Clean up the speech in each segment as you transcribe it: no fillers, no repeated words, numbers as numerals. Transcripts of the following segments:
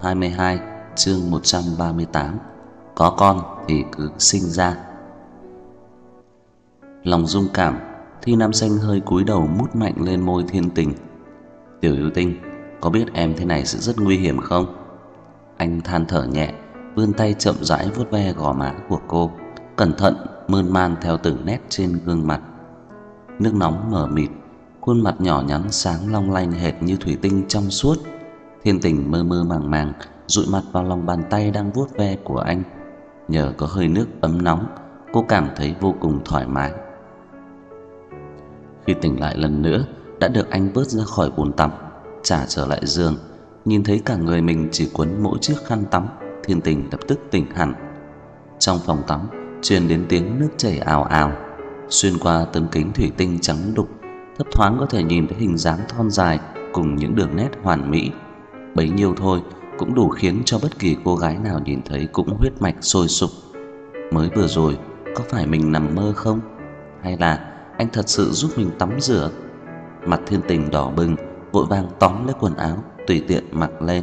22, chương 138. Có con thì cứ sinh ra. Lòng rung cảm, Thi Nam Xanh hơi cúi đầu mút mạnh lên môi Thiên Tình. "Tiểu yêu tinh, có biết em thế này sẽ rất nguy hiểm không?" Anh than thở nhẹ, vươn tay chậm rãi vuốt ve gò má của cô, cẩn thận mơn man theo từng nét trên gương mặt. Nước nóng mờ mịt, khuôn mặt nhỏ nhắn sáng long lanh hệt như thủy tinh trong suốt. Thiên Tình mơ mơ màng màng dụi mặt vào lòng bàn tay đang vuốt ve của anh. Nhờ có hơi nước ấm nóng, cô cảm thấy vô cùng thoải mái. Khi tỉnh lại lần nữa, đã được anh vớt ra khỏi bồn tắm, trả trở lại giường. Nhìn thấy cả người mình chỉ quấn mỗi chiếc khăn tắm, Thiên Tình lập tức tỉnh hẳn. Trong phòng tắm truyền đến tiếng nước chảy ào ào. Xuyên qua tấm kính thủy tinh trắng đục, thấp thoáng có thể nhìn thấy hình dáng thon dài cùng những đường nét hoàn mỹ. Bấy nhiêu thôi cũng đủ khiến cho bất kỳ cô gái nào nhìn thấy cũng huyết mạch sôi sục. Mới vừa rồi có phải mình nằm mơ không? Hay là anh thật sự giúp mình tắm rửa? Mặt Thiên Tình đỏ bừng, vội vàng tóm lấy quần áo tùy tiện mặc lên.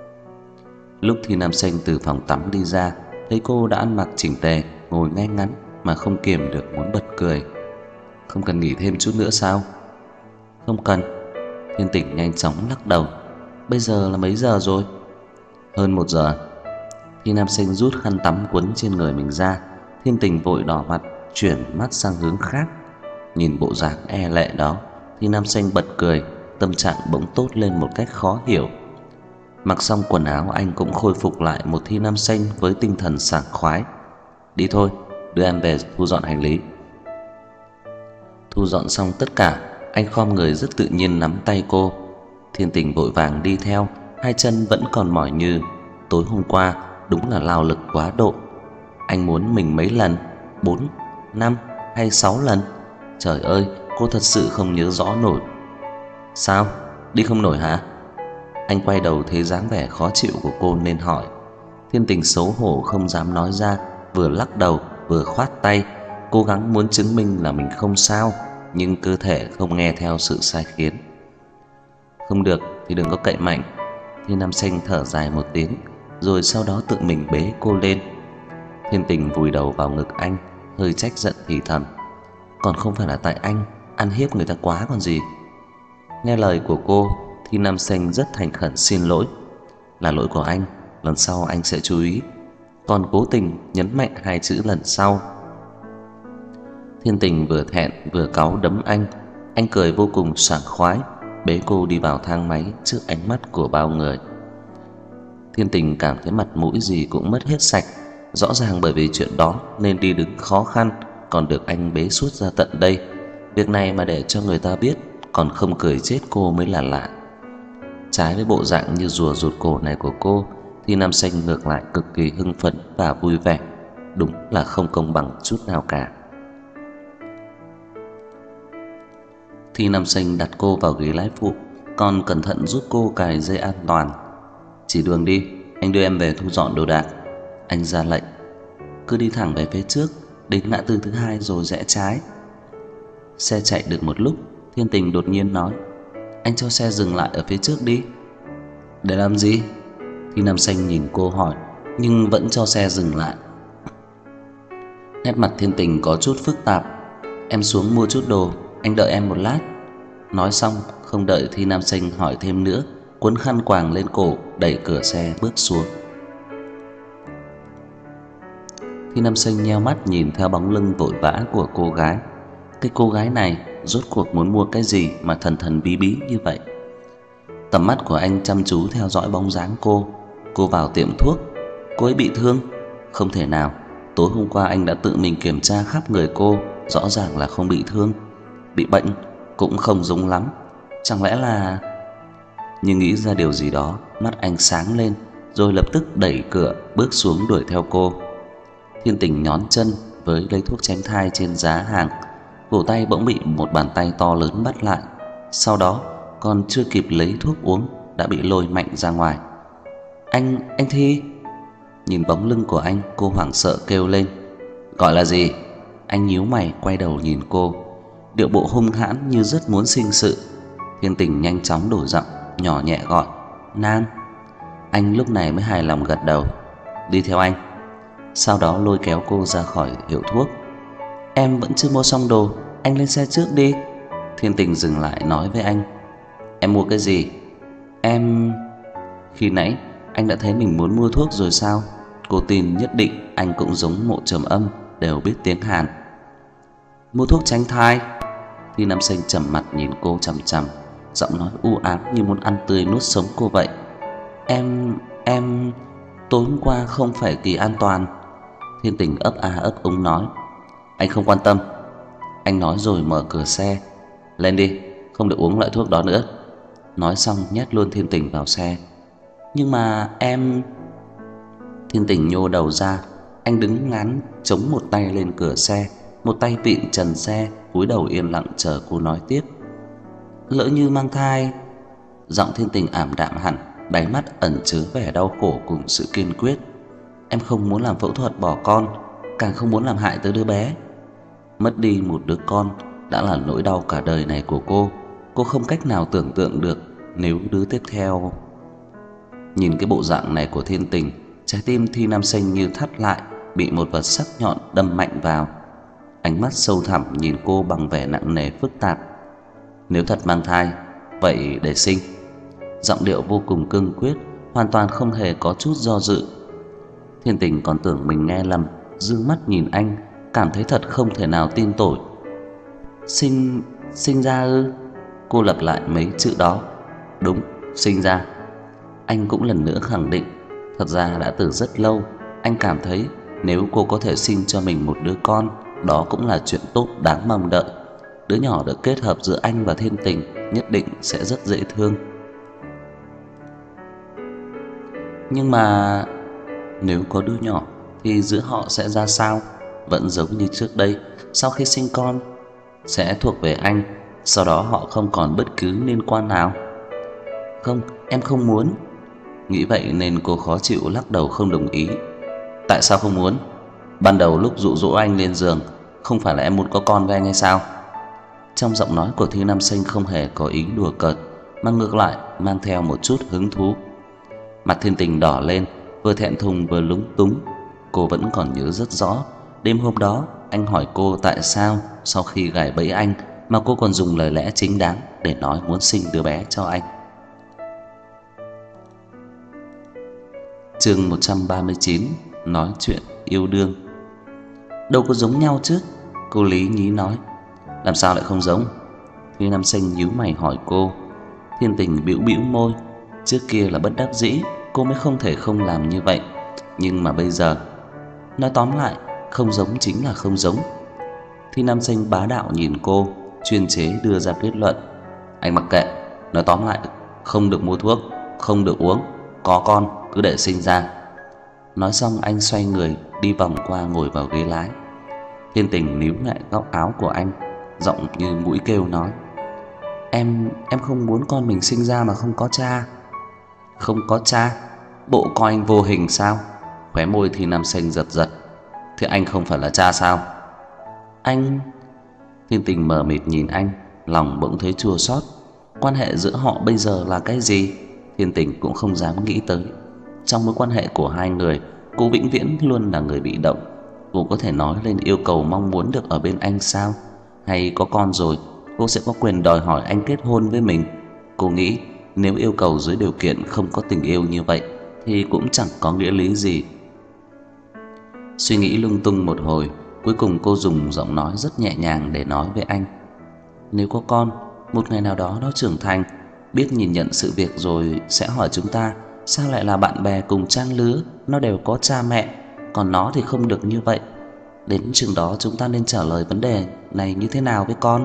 Lúc Thi Nam Xanh từ phòng tắm đi ra, thấy cô đã ăn mặc chỉnh tề, ngồi ngay ngắn mà không kiềm được muốn bật cười. "Không cần nghỉ thêm chút nữa sao?" "Không cần." Thiên Tình nhanh chóng lắc đầu. "Bây giờ là mấy giờ rồi?" "Hơn 1 giờ." Thi Nam Xanh rút khăn tắm quấn trên người mình ra. Thiên Tình vội đỏ mặt, chuyển mắt sang hướng khác. Nhìn bộ dáng e lệ đó, Thi Nam Xanh bật cười, tâm trạng bỗng tốt lên một cách khó hiểu. Mặc xong quần áo, anh cũng khôi phục lại một Thi Nam Xanh với tinh thần sảng khoái. "Đi thôi, đưa em về thu dọn hành lý." Thu dọn xong tất cả, anh khom người rất tự nhiên nắm tay cô. Thiên Tình vội vàng đi theo, hai chân vẫn còn mỏi nhừ. Tối hôm qua đúng là lao lực quá độ. Anh muốn mình mấy lần, 4, 5 hay 6 lần? Trời ơi, cô thật sự không nhớ rõ nổi. "Sao? Đi không nổi hả?" Anh quay đầu thấy dáng vẻ khó chịu của cô nên hỏi. Thiên Tình xấu hổ không dám nói ra, vừa lắc đầu vừa khoát tay, cố gắng muốn chứng minh là mình không sao, nhưng cơ thể không nghe theo sự sai khiến. "Không được thì đừng có cậy mạnh." Thi Nam Xanh thở dài một tiếng, rồi sau đó tự mình bế cô lên. Thiên Tình vùi đầu vào ngực anh, hơi trách giận thì thầm: "Còn không phải là tại anh ăn hiếp người ta quá còn gì." Nghe lời của cô, Thi Nam Xanh rất thành khẩn xin lỗi. "Là lỗi của anh, lần sau anh sẽ chú ý." Còn cố tình nhấn mạnh hai chữ lần sau. Thiên Tình vừa thẹn vừa cáu đấm anh. Anh cười vô cùng sảng khoái, bế cô đi vào thang máy trước ánh mắt của bao người. Thiên Tình cảm thấy mặt mũi gì cũng mất hết sạch. Rõ ràng bởi vì chuyện đó nên đi đứng khó khăn, còn được anh bế suốt ra tận đây. Việc này mà để cho người ta biết còn không cười chết cô mới là lạ. Trái với bộ dạng như rùa rụt cổ này của cô, thì Nam Xanh ngược lại cực kỳ hưng phấn và vui vẻ. Đúng là không công bằng chút nào cả. Thì Nam Xanh đặt cô vào ghế lái phụ, còn cẩn thận giúp cô cài dây an toàn. "Chỉ đường đi, anh đưa em về thu dọn đồ đạc." Anh ra lệnh. "Cứ đi thẳng về phía trước, đến ngã tư thứ 2 rồi rẽ trái." Xe chạy được một lúc, Thiên Tình đột nhiên nói: "Anh cho xe dừng lại ở phía trước đi." "Để làm gì?" Thì Nam Xanh nhìn cô hỏi, nhưng vẫn cho xe dừng lại. Nét mặt Thiên Tình có chút phức tạp. "Em xuống mua chút đồ, anh đợi em một lát." Nói xong, không đợi Thi Nam Xanh hỏi thêm nữa, cuốn khăn quàng lên cổ, đẩy cửa xe bước xuống. Thi Nam Xanh nheo mắt nhìn theo bóng lưng vội vã của cô gái. Cái cô gái này rốt cuộc muốn mua cái gì mà thần thần bí bí như vậy? Tầm mắt của anh chăm chú theo dõi bóng dáng cô. Cô vào tiệm thuốc, cô ấy bị thương? Không thể nào, tối hôm qua anh đã tự mình kiểm tra khắp người cô, rõ ràng là không bị thương. Bị bệnh cũng không giống lắm. Chẳng lẽ là... Nhưng nghĩ ra điều gì đó, mắt anh sáng lên, rồi lập tức đẩy cửa bước xuống đuổi theo cô. Thiên Tình nhón chân với lấy thuốc tránh thai trên giá hàng, cổ tay bỗng bị một bàn tay to lớn bắt lại. Sau đó còn chưa kịp lấy thuốc uống đã bị lôi mạnh ra ngoài. Anh Thi!" Nhìn bóng lưng của anh, cô hoảng sợ kêu lên. "Gọi là gì?" Anh nhíu mày quay đầu nhìn cô, điệu bộ hung hãn như rất muốn sinh sự. Thiên Tình nhanh chóng đổi giọng, nhỏ nhẹ gọi: "Nam." Anh lúc này mới hài lòng gật đầu. Đi theo anh. Sau đó lôi kéo cô ra khỏi hiệu thuốc. Em vẫn chưa mua xong đồ, anh lên xe trước đi. Thiên Tình dừng lại nói với anh. Em mua cái gì? Em... Khi nãy anh đã thấy mình muốn mua thuốc rồi sao? Cô tin nhất định anh cũng giống Mộ Trầm Âm, đều biết tiếng Hàn. Mua thuốc tránh thai. Thi Nam Sinh trầm mặt nhìn cô chằm chằm, giọng nói u ám như muốn ăn tươi nuốt sống cô vậy. Em... Tối hôm qua không phải kỳ an toàn. Thiên Tình ấp a ấp úng nói. Anh không quan tâm. Anh nói rồi mở cửa xe. Lên đi, không được uống loại thuốc đó nữa. Nói xong nhét luôn Thiên Tình vào xe. Nhưng mà em... Thiên Tình nhô đầu ra. Anh đứng ngắn chống một tay lên cửa xe, một tay vịn trần xe, cúi đầu yên lặng chờ cô nói tiếp. Lỡ như mang thai. Giọng Thiên Tình ảm đạm hẳn, đáy mắt ẩn chứa vẻ đau khổ cùng sự kiên quyết. Em không muốn làm phẫu thuật bỏ con, càng không muốn làm hại tới đứa bé. Mất đi một đứa con đã là nỗi đau cả đời này của cô. Cô không cách nào tưởng tượng được nếu đứa tiếp theo. Nhìn cái bộ dạng này của Thiên Tình, trái tim Thi Nam Sinh như thắt lại, bị một vật sắc nhọn đâm mạnh vào. Ánh mắt sâu thẳm nhìn cô bằng vẻ nặng nề phức tạp. Nếu thật mang thai, vậy để sinh. Giọng điệu vô cùng cương quyết, hoàn toàn không hề có chút do dự. Thiên Tình còn tưởng mình nghe lầm, dương mắt nhìn anh, cảm thấy thật không thể nào tin nổi. Sinh ra ư? Cô lặp lại mấy chữ đó. Đúng, sinh ra. Anh cũng lần nữa khẳng định. Thật ra đã từ rất lâu anh cảm thấy nếu cô có thể sinh cho mình một đứa con, đó cũng là chuyện tốt đáng mong đợi. Đứa nhỏ được kết hợp giữa anh và Thiên Tình nhất định sẽ rất dễ thương. Nhưng mà nếu có đứa nhỏ thì giữa họ sẽ ra sao? Vẫn giống như trước đây, sau khi sinh con sẽ thuộc về anh, sau đó họ không còn bất cứ liên quan nào. Không, em không muốn. Nghĩ vậy nên cô khó chịu lắc đầu không đồng ý. Tại sao không muốn? Ban đầu lúc dụ dỗ anh lên giường, không phải là em muốn có con với anh hay sao? Trong giọng nói của Thi Nam Sinh không hề có ý đùa cợt, mà ngược lại mang theo một chút hứng thú. Mặt Thiên Tình đỏ lên, vừa thẹn thùng vừa lúng túng. Cô vẫn còn nhớ rất rõ, đêm hôm đó anh hỏi cô tại sao sau khi gài bẫy anh mà cô còn dùng lời lẽ chính đáng để nói muốn sinh đứa bé cho anh. Chương 139, nói chuyện yêu đương. Đâu có giống nhau chứ? Cô lý nhí nói. Làm sao lại không giống? Thi Nam Sinh nhíu mày hỏi cô. Thiên Tình bĩu bĩu môi. Trước kia là bất đắc dĩ, cô mới không thể không làm như vậy. Nhưng mà bây giờ, nói tóm lại, không giống chính là không giống. Thi Nam Sinh bá đạo nhìn cô, chuyên chế đưa ra kết luận. Anh mặc kệ, nói tóm lại, không được mua thuốc, không được uống, có con cứ để sinh ra. Nói xong anh xoay người đi vòng qua ngồi vào ghế lái. Thiên Tình níu lại góc áo của anh, giọng như mũi kêu nói. Em không muốn con mình sinh ra mà không có cha. Không có cha? Bộ coi anh vô hình sao? Khóe môi Thi Nam Sinh giật giật. Thế anh không phải là cha sao? Anh... Thiên Tình mờ mịt nhìn anh, lòng bỗng thấy chua xót. Quan hệ giữa họ bây giờ là cái gì? Thiên Tình cũng không dám nghĩ tới. Trong mối quan hệ của hai người, cô vĩnh viễn luôn là người bị động. Cô có thể nói lên yêu cầu mong muốn được ở bên anh sao? Hay có con rồi, cô sẽ có quyền đòi hỏi anh kết hôn với mình? Cô nghĩ nếu yêu cầu dưới điều kiện không có tình yêu như vậy thì cũng chẳng có nghĩa lý gì. Suy nghĩ lung tung một hồi, cuối cùng cô dùng giọng nói rất nhẹ nhàng để nói với anh. Nếu có con, một ngày nào đó nó trưởng thành, biết nhìn nhận sự việc rồi sẽ hỏi chúng ta sao lại là bạn bè cùng trang lứa, nó đều có cha mẹ, còn nó thì không được như vậy. Đến chừng đó chúng ta nên trả lời vấn đề này như thế nào với con?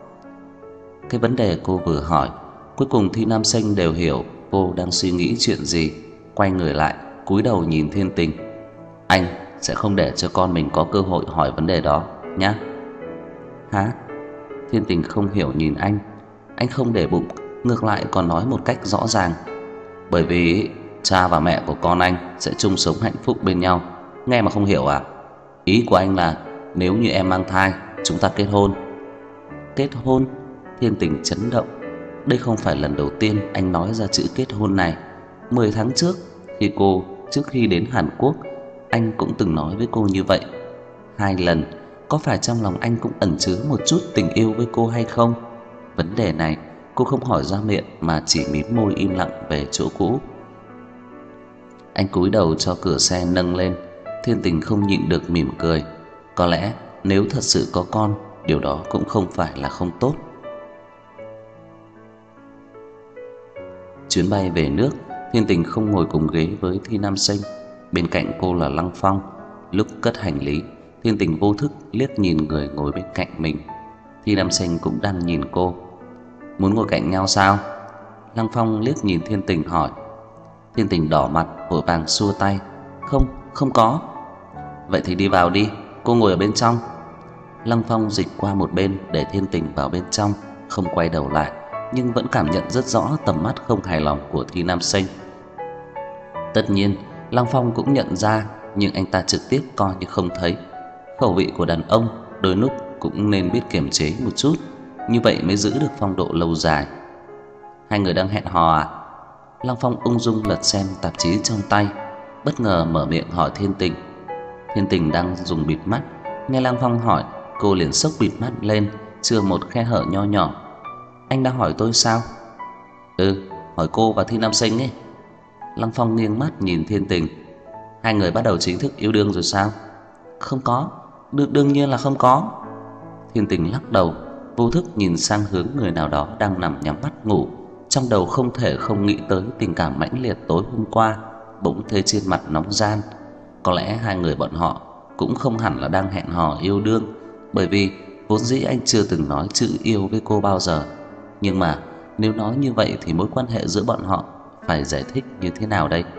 Cái vấn đề cô vừa hỏi, cuối cùng Thi Nam Sinh đều hiểu cô đang suy nghĩ chuyện gì. Quay người lại, cúi đầu nhìn Thiên Tình. Anh sẽ không để cho con mình có cơ hội hỏi vấn đề đó nhá. Hả? Thiên Tình không hiểu nhìn anh. Anh không để bụng, ngược lại còn nói một cách rõ ràng. Bởi vì cha và mẹ của con anh sẽ chung sống hạnh phúc bên nhau. Nghe mà không hiểu à? Ý của anh là nếu như em mang thai, chúng ta kết hôn. Kết hôn? Thiên Tình chấn động. Đây không phải lần đầu tiên anh nói ra chữ kết hôn này. 10 tháng trước Trước khi đến Hàn Quốc, anh cũng từng nói với cô như vậy 2 lần. Có phải trong lòng anh cũng ẩn chứa một chút tình yêu với cô hay không? Vấn đề này cô không hỏi ra miệng mà chỉ mím môi im lặng về chỗ cũ. Anh cúi đầu cho cửa xe nâng lên, Thiên Tình không nhịn được mỉm cười. Có lẽ nếu thật sự có con, điều đó cũng không phải là không tốt. Chuyến bay về nước, Thiên Tình không ngồi cùng ghế với Thi Nam Sinh, bên cạnh cô là Lăng Phong. Lúc cất hành lý, Thiên Tình vô thức liếc nhìn người ngồi bên cạnh mình. Thi Nam Sinh cũng đang nhìn cô. Muốn ngồi cạnh nhau sao? Lăng Phong liếc nhìn Thiên Tình hỏi. Thiên Tình đỏ mặt vội vàng xua tay. Không có. Vậy thì đi vào đi, cô ngồi ở bên trong. Lăng Phong dịch qua một bên để Thiên Tình vào bên trong, không quay đầu lại, nhưng vẫn cảm nhận rất rõ tầm mắt không hài lòng của Thi Nam Sinh. Tất nhiên, Lăng Phong cũng nhận ra, nhưng anh ta trực tiếp coi như không thấy. Khẩu vị của đàn ông đôi lúc cũng nên biết kiềm chế một chút, như vậy mới giữ được phong độ lâu dài. Hai người đang hẹn hò à? Lăng Phong ung dung lật xem tạp chí trong tay, bất ngờ mở miệng hỏi Thiên Tình. Thiên Tình đang dùng bịt mắt, nghe Lăng Phong hỏi, cô liền xốc bịt mắt lên, chừa một khe hở nho nhỏ. Anh đang hỏi tôi sao? Hỏi cô và Thi Nam Sinh ấy. Lăng Phong nghiêng mắt nhìn Thiên Tình. Hai người bắt đầu chính thức yêu đương rồi sao? Không có, đương nhiên là không có. Thiên Tình lắc đầu, vô thức nhìn sang hướng người nào đó đang nằm nhắm mắt ngủ, trong đầu không thể không nghĩ tới tình cảm mãnh liệt tối hôm qua, bỗng thấy trên mặt nóng ran. Có lẽ hai người bọn họ cũng không hẳn là đang hẹn hò yêu đương, bởi vì vốn dĩ anh chưa từng nói chữ yêu với cô bao giờ. Nhưng mà nếu nói như vậy thì mối quan hệ giữa bọn họ phải giải thích như thế nào đây?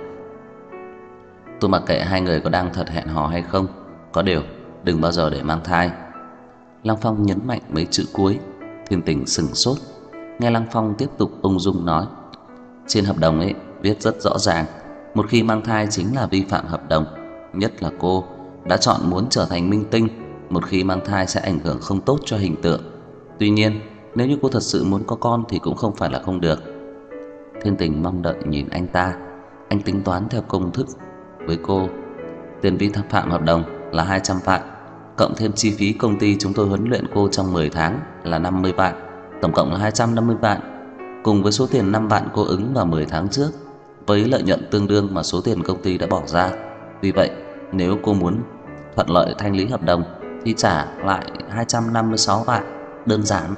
Tôi mặc kệ hai người có đang thật hẹn hò hay không, có điều đừng bao giờ để mang thai. Lăng Phong nhấn mạnh mấy chữ cuối. Thiên Tình sững sốt, nghe Lăng Phong tiếp tục ung dung nói. Trên hợp đồng ấy viết rất rõ ràng, một khi mang thai chính là vi phạm hợp đồng. Nhất là cô đã chọn muốn trở thành minh tinh, một khi mang thai sẽ ảnh hưởng không tốt cho hình tượng. Tuy nhiên, nếu như cô thật sự muốn có con thì cũng không phải là không được. Thiên Tình mong đợi nhìn anh ta. Anh tính toán theo công thức với cô. Tiền vi phạm hợp đồng là 200 vạn, cộng thêm chi phí công ty chúng tôi huấn luyện cô trong 10 tháng là 50 vạn, tổng cộng là 250 vạn, cùng với số tiền 5 vạn cô ứng vào 10 tháng trước, với lợi nhuận tương đương mà số tiền công ty đã bỏ ra. Vì vậy, nếu cô muốn thuận lợi thanh lý hợp đồng thì trả lại 256 vạn, đơn giản.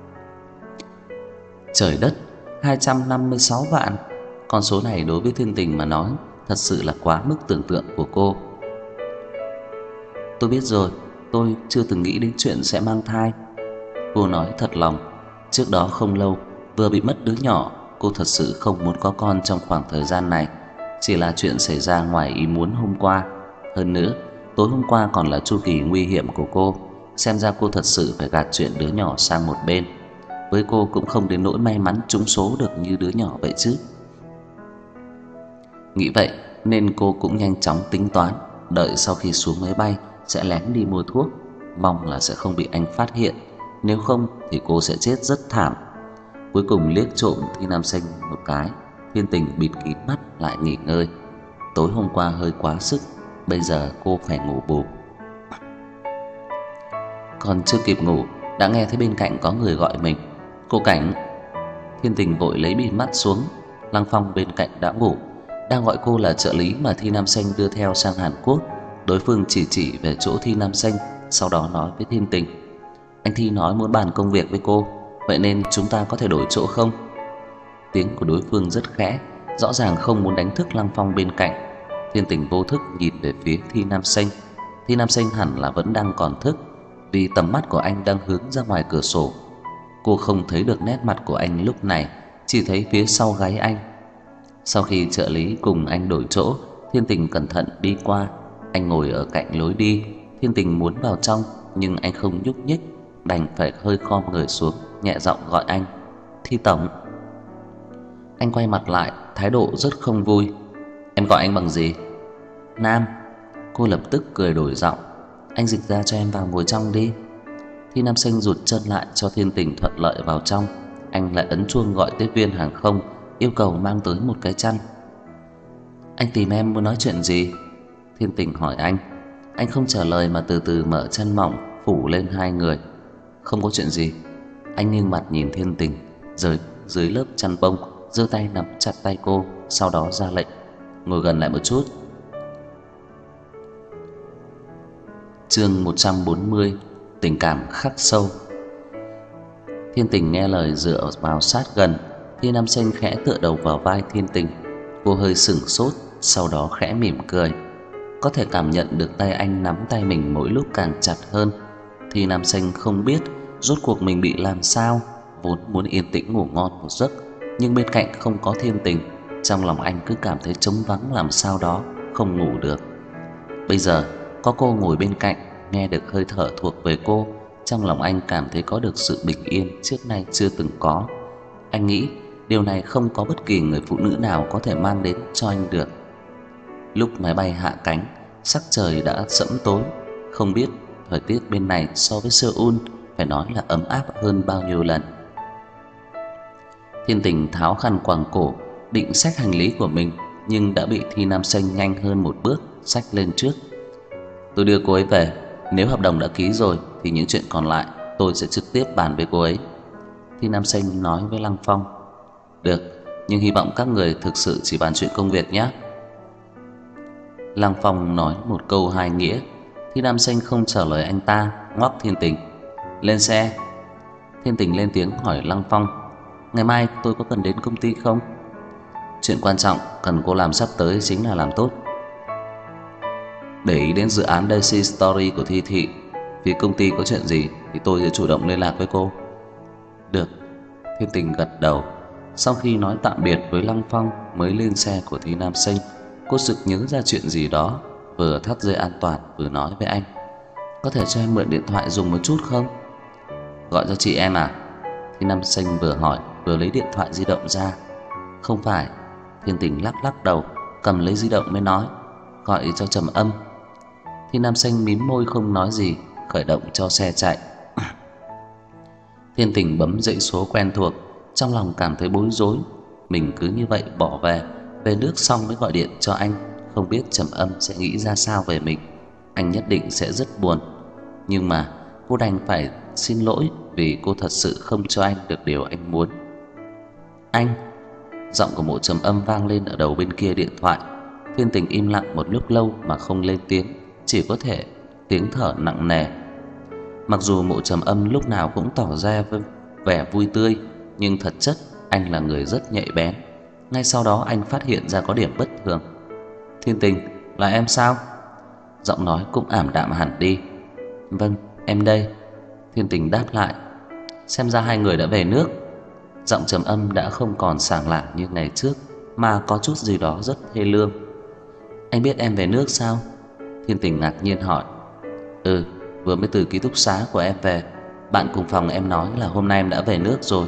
Trời đất, 256 vạn. Con số này đối với Thiên Tình mà nói thật sự là quá mức tưởng tượng của cô. Tôi biết rồi, tôi chưa từng nghĩ đến chuyện sẽ mang thai. Cô nói thật lòng. Trước đó không lâu, vừa bị mất đứa nhỏ, cô thật sự không muốn có con trong khoảng thời gian này. Chỉ là chuyện xảy ra ngoài ý muốn hôm qua. Hơn nữa, tối hôm qua còn là chu kỳ nguy hiểm của cô. Xem ra cô thật sự phải gạt chuyện đứa nhỏ sang một bên. Với cô cũng không đến nỗi may mắn trúng số được như đứa nhỏ vậy chứ. Nghĩ vậy nên cô cũng nhanh chóng tính toán, đợi sau khi xuống máy bay sẽ lén đi mua thuốc, mong là sẽ không bị anh phát hiện, nếu không thì cô sẽ chết rất thảm. Cuối cùng liếc trộm Thi Nam Sinh một cái, Thiên Tình bịt kín mắt lại nghỉ ngơi. Tối hôm qua hơi quá sức, bây giờ cô phải ngủ bù. Còn chưa kịp ngủ đã nghe thấy bên cạnh có người gọi mình. Cô Cảnh. Thiên Tình vội lấy bịt mắt xuống. Lăng Phong bên cạnh đã ngủ, đang gọi cô là trợ lý mà Thi Nam Sinh đưa theo sang Hàn Quốc. Đối phương chỉ về chỗ Thi Nam Sinh, sau đó nói với Thiên Tình. Anh Thi nói muốn bàn công việc với cô, vậy nên chúng ta có thể đổi chỗ không? Tiếng của đối phương rất khẽ, rõ ràng không muốn đánh thức Lăng Phong bên cạnh. Thiên Tình vô thức nhìn về phía Thi Nam Sinh. Thi Nam Sinh hẳn là vẫn đang còn thức, vì tầm mắt của anh đang hướng ra ngoài cửa sổ. Cô không thấy được nét mặt của anh lúc này, chỉ thấy phía sau gáy anh. Sau khi trợ lý cùng anh đổi chỗ, Thiên Tình cẩn thận đi qua. Anh ngồi ở cạnh lối đi. Thiên Tình muốn vào trong nhưng anh không nhúc nhích, đành phải hơi khom người xuống, nhẹ giọng gọi anh. Thi tổng. Anh quay mặt lại, thái độ rất không vui. Em gọi anh bằng gì? Nam. Cô lập tức cười đổi giọng. Anh dịch ra cho em vào ngồi trong đi. Thi Nam Sinh rụt chân lại cho Thiên Tình thuận lợi vào trong. Anh lại ấn chuông gọi tiếp viên hàng không, yêu cầu mang tới một cái chăn. Anh tìm em muốn nói chuyện gì? Thiên Tình hỏi anh. Anh không trả lời mà từ từ mở chăn mỏng phủ lên hai người. Không có chuyện gì. Anh nghiêng mặt nhìn Thiên Tình, dưới lớp chăn bông, giơ tay nắm chặt tay cô, sau đó ra lệnh, ngồi gần lại một chút. Chương 140, tình cảm khắc sâu. Thiên Tình nghe lời dựa vào sát gần, Thi Nam Xanh khẽ tựa đầu vào vai Thiên Tình. Cô hơi sững sốt, sau đó khẽ mỉm cười. Có thể cảm nhận được tay anh nắm tay mình mỗi lúc càng chặt hơn. Thi Nam Xanh không biết rốt cuộc mình bị làm sao, vốn muốn yên tĩnh ngủ ngon một giấc, nhưng bên cạnh không có Thiên Tình, trong lòng anh cứ cảm thấy trống vắng làm sao đó, không ngủ được. Bây giờ có cô ngồi bên cạnh, nghe được hơi thở thuộc về cô, trong lòng anh cảm thấy có được sự bình yên trước nay chưa từng có. Anh nghĩ điều này không có bất kỳ người phụ nữ nào có thể mang đến cho anh được. Lúc máy bay hạ cánh, sắc trời đã sẫm tối, không biết thời tiết bên này so với Seoul phải nói là ấm áp hơn bao nhiêu lần. Thiên Tình tháo khăn quàng cổ, định xách hành lý của mình, nhưng đã bị Thi Nam Xanh nhanh hơn một bước xách lên trước. Tôi đưa cô ấy về, nếu hợp đồng đã ký rồi thì những chuyện còn lại tôi sẽ trực tiếp bàn với cô ấy. Thi Nam Xanh nói với Lăng Phong. Được, nhưng hy vọng các người thực sự chỉ bàn chuyện công việc nhé. Lăng Phong nói một câu hai nghĩa. Thi Nam Xanh không trả lời anh ta, ngoắc Thiên Tình. Lên xe. Thiên Tình lên tiếng hỏi Lăng Phong. Ngày mai tôi có cần đến công ty không? Chuyện quan trọng cần cô làm sắp tới chính là làm tốt. Để ý đến dự án Daisy Story của Thi Thị. Vì công ty có chuyện gì thì tôi sẽ chủ động liên lạc với cô. Được. Thiên Tình gật đầu. Sau khi nói tạm biệt với Lăng Phong mới lên xe của Thi Nam Xanh. Cô sực nhớ ra chuyện gì đó, vừa thắt dây an toàn vừa nói với anh. Có thể cho em mượn điện thoại dùng một chút không? Gọi cho chị em à? Thi Nam Xanh vừa hỏi vừa lấy điện thoại di động ra. Không phải. Thiên Tình lắc đầu, cầm lấy di động mới nói. Gọi cho Trầm Âm. Thi Nam Xanh mím môi không nói gì, khởi động cho xe chạy. Thiên Tình bấm dãy số quen thuộc, trong lòng cảm thấy bối rối. Mình cứ như vậy bỏ về nước xong mới gọi điện cho anh, không biết Trầm Âm sẽ nghĩ ra sao về mình. Anh nhất định sẽ rất buồn. Nhưng mà cô đành phải xin lỗi vì cô thật sự không cho anh được điều anh muốn. Anh. Giọng của Mộ Trầm Âm vang lên ở đầu bên kia điện thoại. Thiên Tình im lặng một lúc lâu mà không lên tiếng, chỉ có thể tiếng thở nặng nề. Mặc dù Mộ Trầm Âm lúc nào cũng tỏ ra vẻ vui tươi, nhưng thật chất anh là người rất nhạy bén. Ngay sau đó anh phát hiện ra có điểm bất thường. Thiên Tình, là em sao? Giọng nói cũng ảm đạm hẳn đi. Vâng, em đây. Thiên Tình đáp lại. Xem ra hai người đã về nước. Giọng Trầm Âm đã không còn sảng lạng như ngày trước, mà có chút gì đó rất thê lương. Anh biết em về nước sao? Thiên Tình ngạc nhiên hỏi. Ừ, vừa mới từ ký túc xá của em về. Bạn cùng phòng em nói là hôm nay em đã về nước rồi.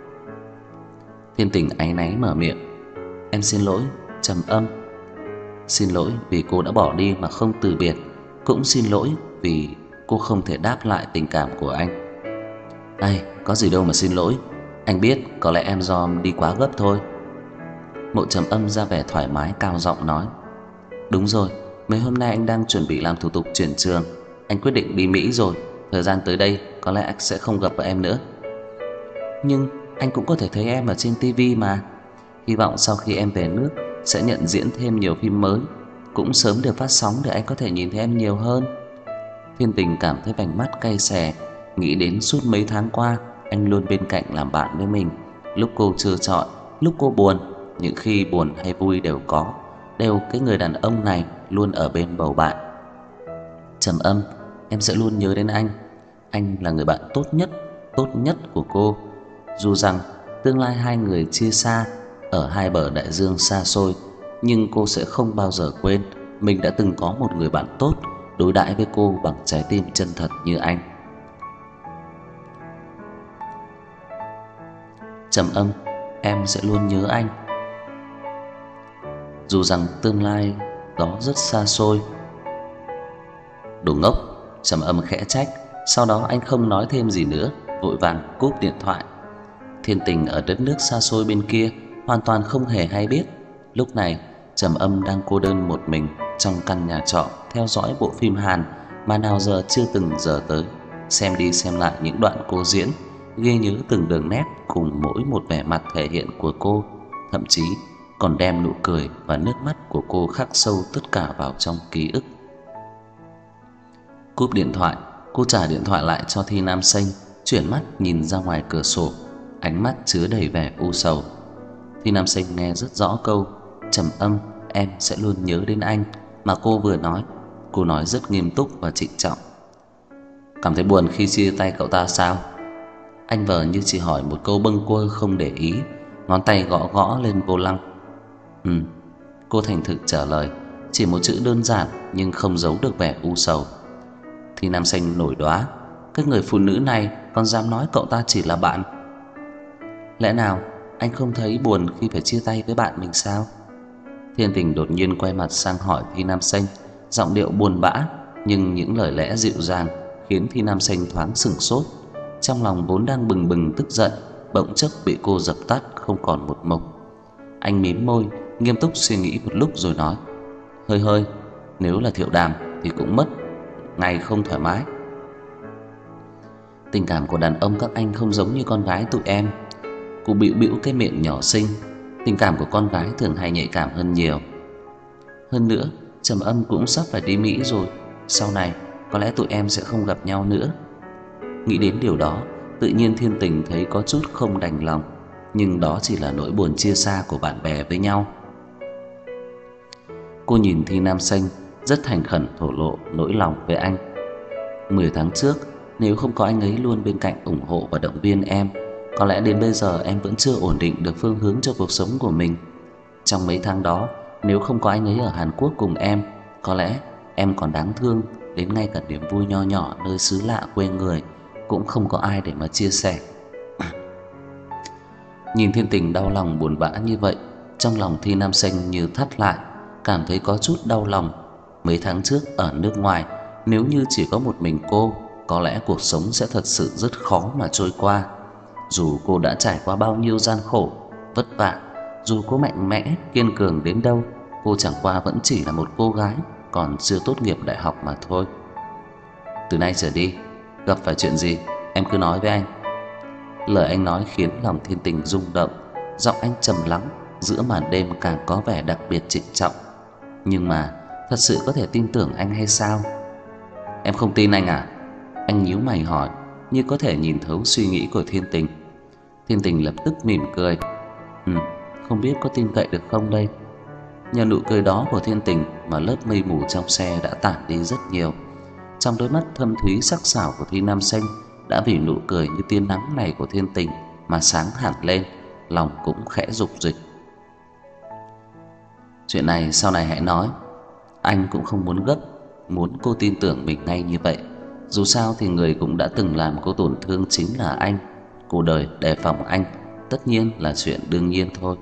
Thiên Tình áy náy mở miệng. Em xin lỗi, Trầm Âm. Xin lỗi vì cô đã bỏ đi mà không từ biệt. Cũng xin lỗi vì cô không thể đáp lại tình cảm của anh. Ai, có gì đâu mà xin lỗi. Anh biết có lẽ em do đi quá gấp thôi. Mộ Trầm Âm ra vẻ thoải mái cao giọng nói. Đúng rồi, mấy hôm nay anh đang chuẩn bị làm thủ tục chuyển trường. Anh quyết định đi Mỹ rồi. Thời gian tới đây có lẽ anh sẽ không gặp em nữa. Nhưng anh cũng có thể thấy em ở trên TV mà. Hy vọng sau khi em về nước sẽ nhận diễn thêm nhiều phim mới, cũng sớm được phát sóng để anh có thể nhìn thấy em nhiều hơn. Thiên Tình cảm thấy vành mắt cay xè, nghĩ đến suốt mấy tháng qua anh luôn bên cạnh làm bạn với mình. Lúc cô trơ trọi, lúc cô buồn, những khi buồn hay vui đều có, đều cái người đàn ông này luôn ở bên bầu bạn. Trầm Âm, em sẽ luôn nhớ đến anh. Anh là người bạn tốt nhất của cô. Dù rằng tương lai hai người chia xa ở hai bờ đại dương xa xôi, nhưng cô sẽ không bao giờ quên mình đã từng có một người bạn tốt đối đãi với cô bằng trái tim chân thật như anh. Trầm Âm, em sẽ luôn nhớ anh. Dù rằng tương lai đó rất xa xôi. Đồ ngốc, Trầm Âm khẽ trách. Sau đó anh không nói thêm gì nữa, vội vàng cúp điện thoại. Thiên Tình ở đất nước xa xôi bên kia hoàn toàn không hề hay biết. Lúc này Trầm Âm đang cô đơn một mình trong căn nhà trọ theo dõi bộ phim Hàn mà nào giờ chưa từng giờ tới, xem đi xem lại những đoạn cô diễn, ghi nhớ từng đường nét cùng mỗi một vẻ mặt thể hiện của cô, thậm chí còn đem nụ cười và nước mắt của cô khắc sâu tất cả vào trong ký ức. Cúp điện thoại, cô trả điện thoại lại cho Thi Nam Sinh, chuyển mắt nhìn ra ngoài cửa sổ, ánh mắt chứa đầy vẻ u sầu. Thi Nam Sinh nghe rất rõ câu "Trầm Âm, em sẽ luôn nhớ đến anh" mà cô vừa nói. Cô nói rất nghiêm túc và trịnh trọng. "Cảm thấy buồn khi chia tay cậu ta sao?" Anh vờ như chỉ hỏi một câu bâng quơ không để ý, ngón tay gõ gõ lên vô lăng. Cô thành thực trả lời, chỉ một chữ đơn giản nhưng không giấu được vẻ u sầu. Thì Nam Sinh nổi đoá, cái người phụ nữ này còn dám nói cậu ta chỉ là bạn. Lẽ nào anh không thấy buồn khi phải chia tay với bạn mình sao? Thiên Tình đột nhiên quay mặt sang hỏi Thi Nam Sinh, giọng điệu buồn bã, nhưng những lời lẽ dịu dàng khiến Thi Nam Sinh thoáng sửng sốt. Trong lòng vốn đang bừng bừng tức giận, bỗng chốc bị cô dập tắt không còn một mộc. Anh mím môi, nghiêm túc suy nghĩ một lúc rồi nói: "Hơi hơi, nếu là Thiệu Đàm thì cũng mất ngày không thoải mái. Tình cảm của đàn ông các anh không giống như con gái tụi em." Cô bĩu bĩu cái miệng nhỏ xinh. Tình cảm của con gái thường hay nhạy cảm hơn nhiều. Hơn nữa, Trầm Âm cũng sắp phải đi Mỹ rồi, sau này có lẽ tụi em sẽ không gặp nhau nữa. Nghĩ đến điều đó, tự nhiên Thiên Tình thấy có chút không đành lòng, nhưng đó chỉ là nỗi buồn chia xa của bạn bè với nhau. Cô nhìn Thi Nam Sinh, rất thành khẩn thổ lộ nỗi lòng với anh. 10 tháng trước, nếu không có anh ấy luôn bên cạnh ủng hộ và động viên em, có lẽ đến bây giờ em vẫn chưa ổn định được phương hướng cho cuộc sống của mình. Trong mấy tháng đó, nếu không có anh ấy ở Hàn Quốc cùng em, có lẽ em còn đáng thương đến ngay cả niềm vui nho nhỏ nơi xứ lạ quê người cũng không có ai để mà chia sẻ. Nhìn Thiên Tình đau lòng buồn bã như vậy, trong lòng Thi Nam Sinh như thắt lại, cảm thấy có chút đau lòng. Mấy tháng trước ở nước ngoài, nếu như chỉ có một mình cô, có lẽ cuộc sống sẽ thật sự rất khó mà trôi qua. Dù cô đã trải qua bao nhiêu gian khổ, vất vả, dù cô mạnh mẽ, kiên cường đến đâu, cô chẳng qua vẫn chỉ là một cô gái còn chưa tốt nghiệp đại học mà thôi. Từ nay trở đi, gặp phải chuyện gì, em cứ nói với anh. Lời anh nói khiến lòng Thiên Tình rung động, giọng anh trầm lắng, giữa màn đêm càng có vẻ đặc biệt trịnh trọng. Nhưng mà thật sự có thể tin tưởng anh hay sao? Em không tin anh à? Anh nhíu mày hỏi, như có thể nhìn thấu suy nghĩ của Thiên Tình. Thiên Tình lập tức mỉm cười. Không biết có tin cậy được không đây? Nhờ nụ cười đó của Thiên Tình mà lớp mây mù trong xe đã tản đi rất nhiều. Trong đôi mắt thâm thúy sắc sảo của Thi Nam Sinh đã vì nụ cười như tia nắng này của Thiên Tình mà sáng hẳn lên, lòng cũng khẽ rục rịch. Chuyện này sau này hãy nói. Anh cũng không muốn gấp, muốn cô tin tưởng mình ngay như vậy. Dù sao thì người cũng đã từng làm cô tổn thương chính là anh. Cô đời đề phòng anh, tất nhiên là chuyện đương nhiên thôi.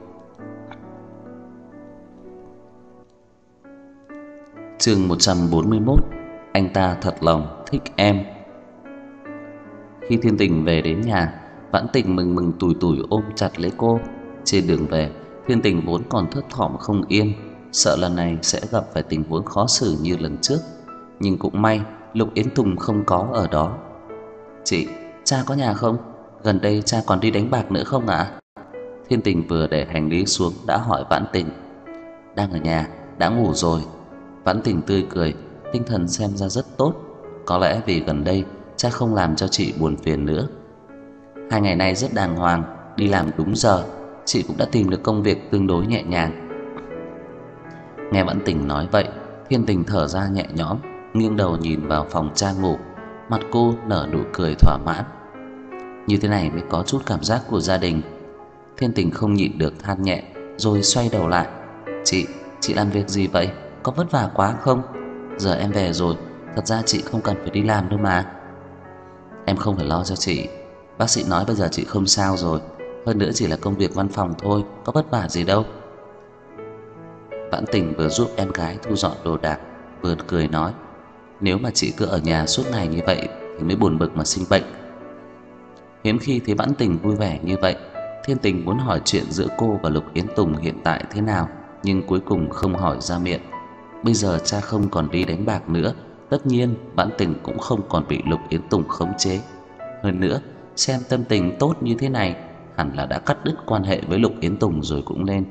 Chương 141. Anh ta thật lòng thích em. Khi Thiên Tình về đến nhà, Vãn Tình mừng mừng tủi tủi ôm chặt lấy cô. Trên đường về, Thiên Tình vốn còn thấp thỏm không yên, sợ lần này sẽ gặp phải tình huống khó xử như lần trước. Nhưng cũng may Lục Yến Tùng không có ở đó. "Chị, cha có nhà không? Gần đây cha còn đi đánh bạc nữa không ạ?" Thiên Tình vừa để hành lý xuống đã hỏi Vãn Tình. "Đang ở nhà, đã ngủ rồi." Vãn Tình tươi cười, tinh thần xem ra rất tốt. Có lẽ vì gần đây cha không làm cho chị buồn phiền nữa. 2 ngày nay rất đàng hoàng, đi làm đúng giờ, chị cũng đã tìm được công việc tương đối nhẹ nhàng. Nghe Vãn Tình nói vậy, Thiên Tình thở ra nhẹ nhõm, nghiêng đầu nhìn vào phòng cha ngủ, mặt cô nở nụ cười thỏa mãn. Như thế này mới có chút cảm giác của gia đình. Thiên Tình không nhịn được than nhẹ, rồi xoay đầu lại. Chị làm việc gì vậy? Có vất vả quá không? Giờ em về rồi, thật ra chị không cần phải đi làm đâu mà." "Em không phải lo cho chị. Bác sĩ nói bây giờ chị không sao rồi. Hơn nữa chỉ là công việc văn phòng thôi, có vất vả gì đâu." Vãn Tình vừa giúp em gái thu dọn đồ đạc, vừa cười nói: "Nếu mà chị cứ ở nhà suốt ngày như vậy thì mới buồn bực mà sinh bệnh." Hiếm khi thấy Vãn Tình vui vẻ như vậy, Thiên Tình muốn hỏi chuyện giữa cô và Lục Yến Tùng hiện tại thế nào, nhưng cuối cùng không hỏi ra miệng. Bây giờ cha không còn đi đánh bạc nữa, tất nhiên Vãn Tình cũng không còn bị Lục Yến Tùng khống chế. Hơn nữa, xem tâm tình tốt như thế này, hẳn là đã cắt đứt quan hệ với Lục Yến Tùng rồi cũng nên.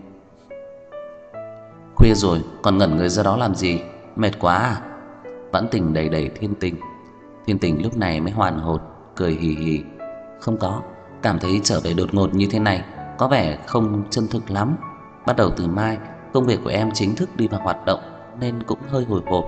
Khuya rồi, còn ngẩn người ra đó làm gì? Mệt quá à? Vãn Tình đẩy đẩy Thiên Tình. Thiên Tình lúc này mới hoàn hồn, cười hì hì. Không có, cảm thấy trở về đột ngột như thế này có vẻ không chân thực lắm. Bắt đầu từ mai, công việc của em chính thức đi vào hoạt động nên cũng hơi hồi hộp.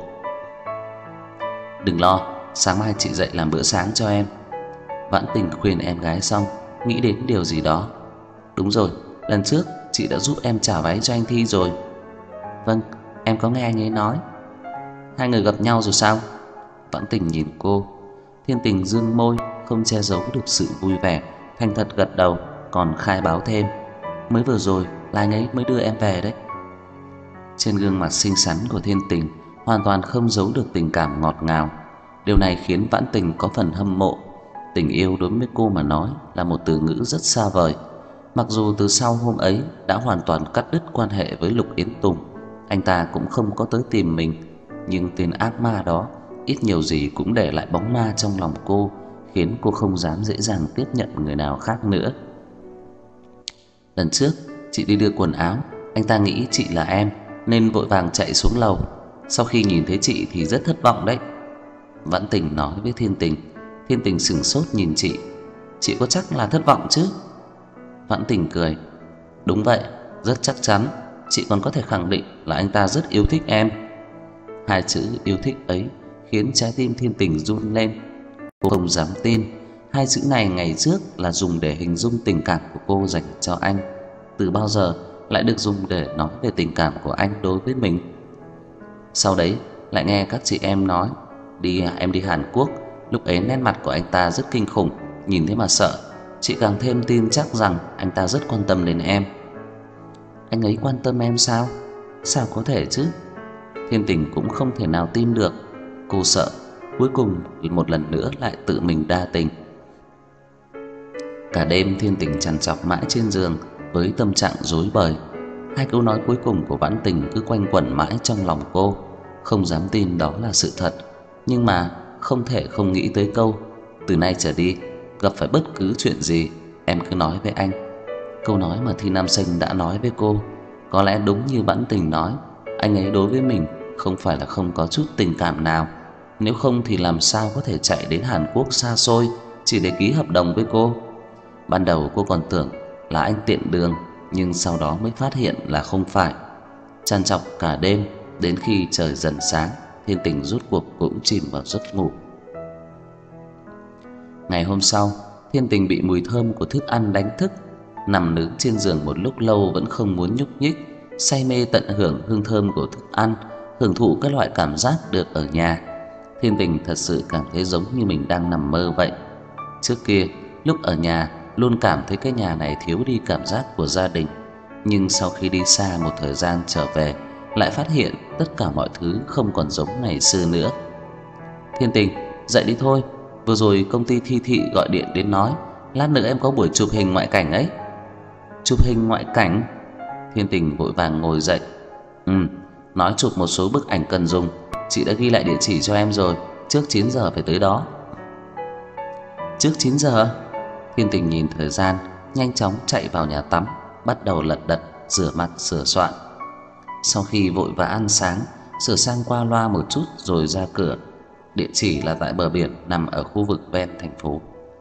Đừng lo, sáng mai chị dậy làm bữa sáng cho em. Vãn Tình khuyên em gái xong, nghĩ đến điều gì đó. Đúng rồi, lần trước chị đã giúp em trả váy cho anh Thi rồi. Vâng, em có nghe anh ấy nói. Hai người gặp nhau rồi sao? Vãn Tình nhìn cô. Thiên Tình dương môi, không che giấu được sự vui vẻ, thành thật gật đầu, còn khai báo thêm. Mới vừa rồi là anh ấy mới đưa em về đấy. Trên gương mặt xinh xắn của Thiên Tình hoàn toàn không giấu được tình cảm ngọt ngào. Điều này khiến Vãn Tình có phần hâm mộ. Tình yêu đối với cô mà nói là một từ ngữ rất xa vời. Mặc dù từ sau hôm ấy đã hoàn toàn cắt đứt quan hệ với Lục Yến Tùng, anh ta cũng không có tới tìm mình, nhưng tên ác ma đó ít nhiều gì cũng để lại bóng ma trong lòng cô, khiến cô không dám dễ dàng tiếp nhận người nào khác nữa. Lần trước chị đi đưa quần áo, anh ta nghĩ chị là em nên vội vàng chạy xuống lầu. Sau khi nhìn thấy chị thì rất thất vọng đấy. Vãn Tình nói với Thiên Tình. Thiên Tình sững sốt nhìn chị. Chị có chắc là thất vọng chứ? Vãn Tình cười. Đúng vậy, rất chắc chắn. Chị còn có thể khẳng định là anh ta rất yêu thích em. Hai chữ yêu thích ấy khiến trái tim Thiên Tình run lên. Cô không dám tin, hai chữ này ngày trước là dùng để hình dung tình cảm của cô dành cho anh, từ bao giờ lại được dùng để nói về tình cảm của anh đối với mình. Sau đấy lại nghe các chị em nói, em đi Hàn Quốc, lúc ấy nét mặt của anh ta rất kinh khủng, nhìn thấy mà sợ. Chị càng thêm tin chắc rằng anh ta rất quan tâm đến em. Anh ấy quan tâm em sao? Sao có thể chứ? Thiên Tình cũng không thể nào tin được. Cô sợ cuối cùng một lần nữa lại tự mình đa tình. Cả đêm Thiên Tình trằn trọc mãi trên giường với tâm trạng rối bời. Hai câu nói cuối cùng của Vãn Tình cứ quanh quẩn mãi trong lòng cô, không dám tin đó là sự thật, nhưng mà không thể không nghĩ tới câu từ nay trở đi, gặp phải bất cứ chuyện gì em cứ nói với anh. Câu nói mà Thi Nam Sinh đã nói với cô. Có lẽ đúng như Vãn Tình nói, anh ấy đối với mình không phải là không có chút tình cảm nào, nếu không thì làm sao có thể chạy đến Hàn Quốc xa xôi chỉ để ký hợp đồng với cô. Ban đầu cô còn tưởng là anh tiện đường, nhưng sau đó mới phát hiện là không phải. Trằn trọc cả đêm, đến khi trời dần sáng, Thiên Tình rốt cuộc cũng chìm vào giấc ngủ. Ngày hôm sau, Thiên Tình bị mùi thơm của thức ăn đánh thức, nằm nướng trên giường một lúc lâu vẫn không muốn nhúc nhích, say mê tận hưởng hương thơm của thức ăn, hưởng thụ các loại cảm giác được ở nhà. Thiên Tình thật sự cảm thấy giống như mình đang nằm mơ vậy. Trước kia, lúc ở nhà luôn cảm thấy cái nhà này thiếu đi cảm giác của gia đình, nhưng sau khi đi xa một thời gian trở về, lại phát hiện tất cả mọi thứ không còn giống ngày xưa nữa. Thiên Tình, dậy đi thôi, vừa rồi công ty Thi Thị gọi điện đến nói lát nữa em có buổi chụp hình ngoại cảnh ấy. Chụp hình ngoại cảnh? Thiên Tình vội vàng ngồi dậy. Nói chụp một số bức ảnh cần dùng, chị đã ghi lại địa chỉ cho em rồi, trước 9 giờ phải tới đó. Trước 9 giờ? Thiên Tình nhìn thời gian, nhanh chóng chạy vào nhà tắm, bắt đầu lật đật rửa mặt sửa soạn. Sau khi vội vã ăn sáng, sửa sang qua loa một chút rồi ra cửa. Địa chỉ là tại bờ biển nằm ở khu vực ven thành phố.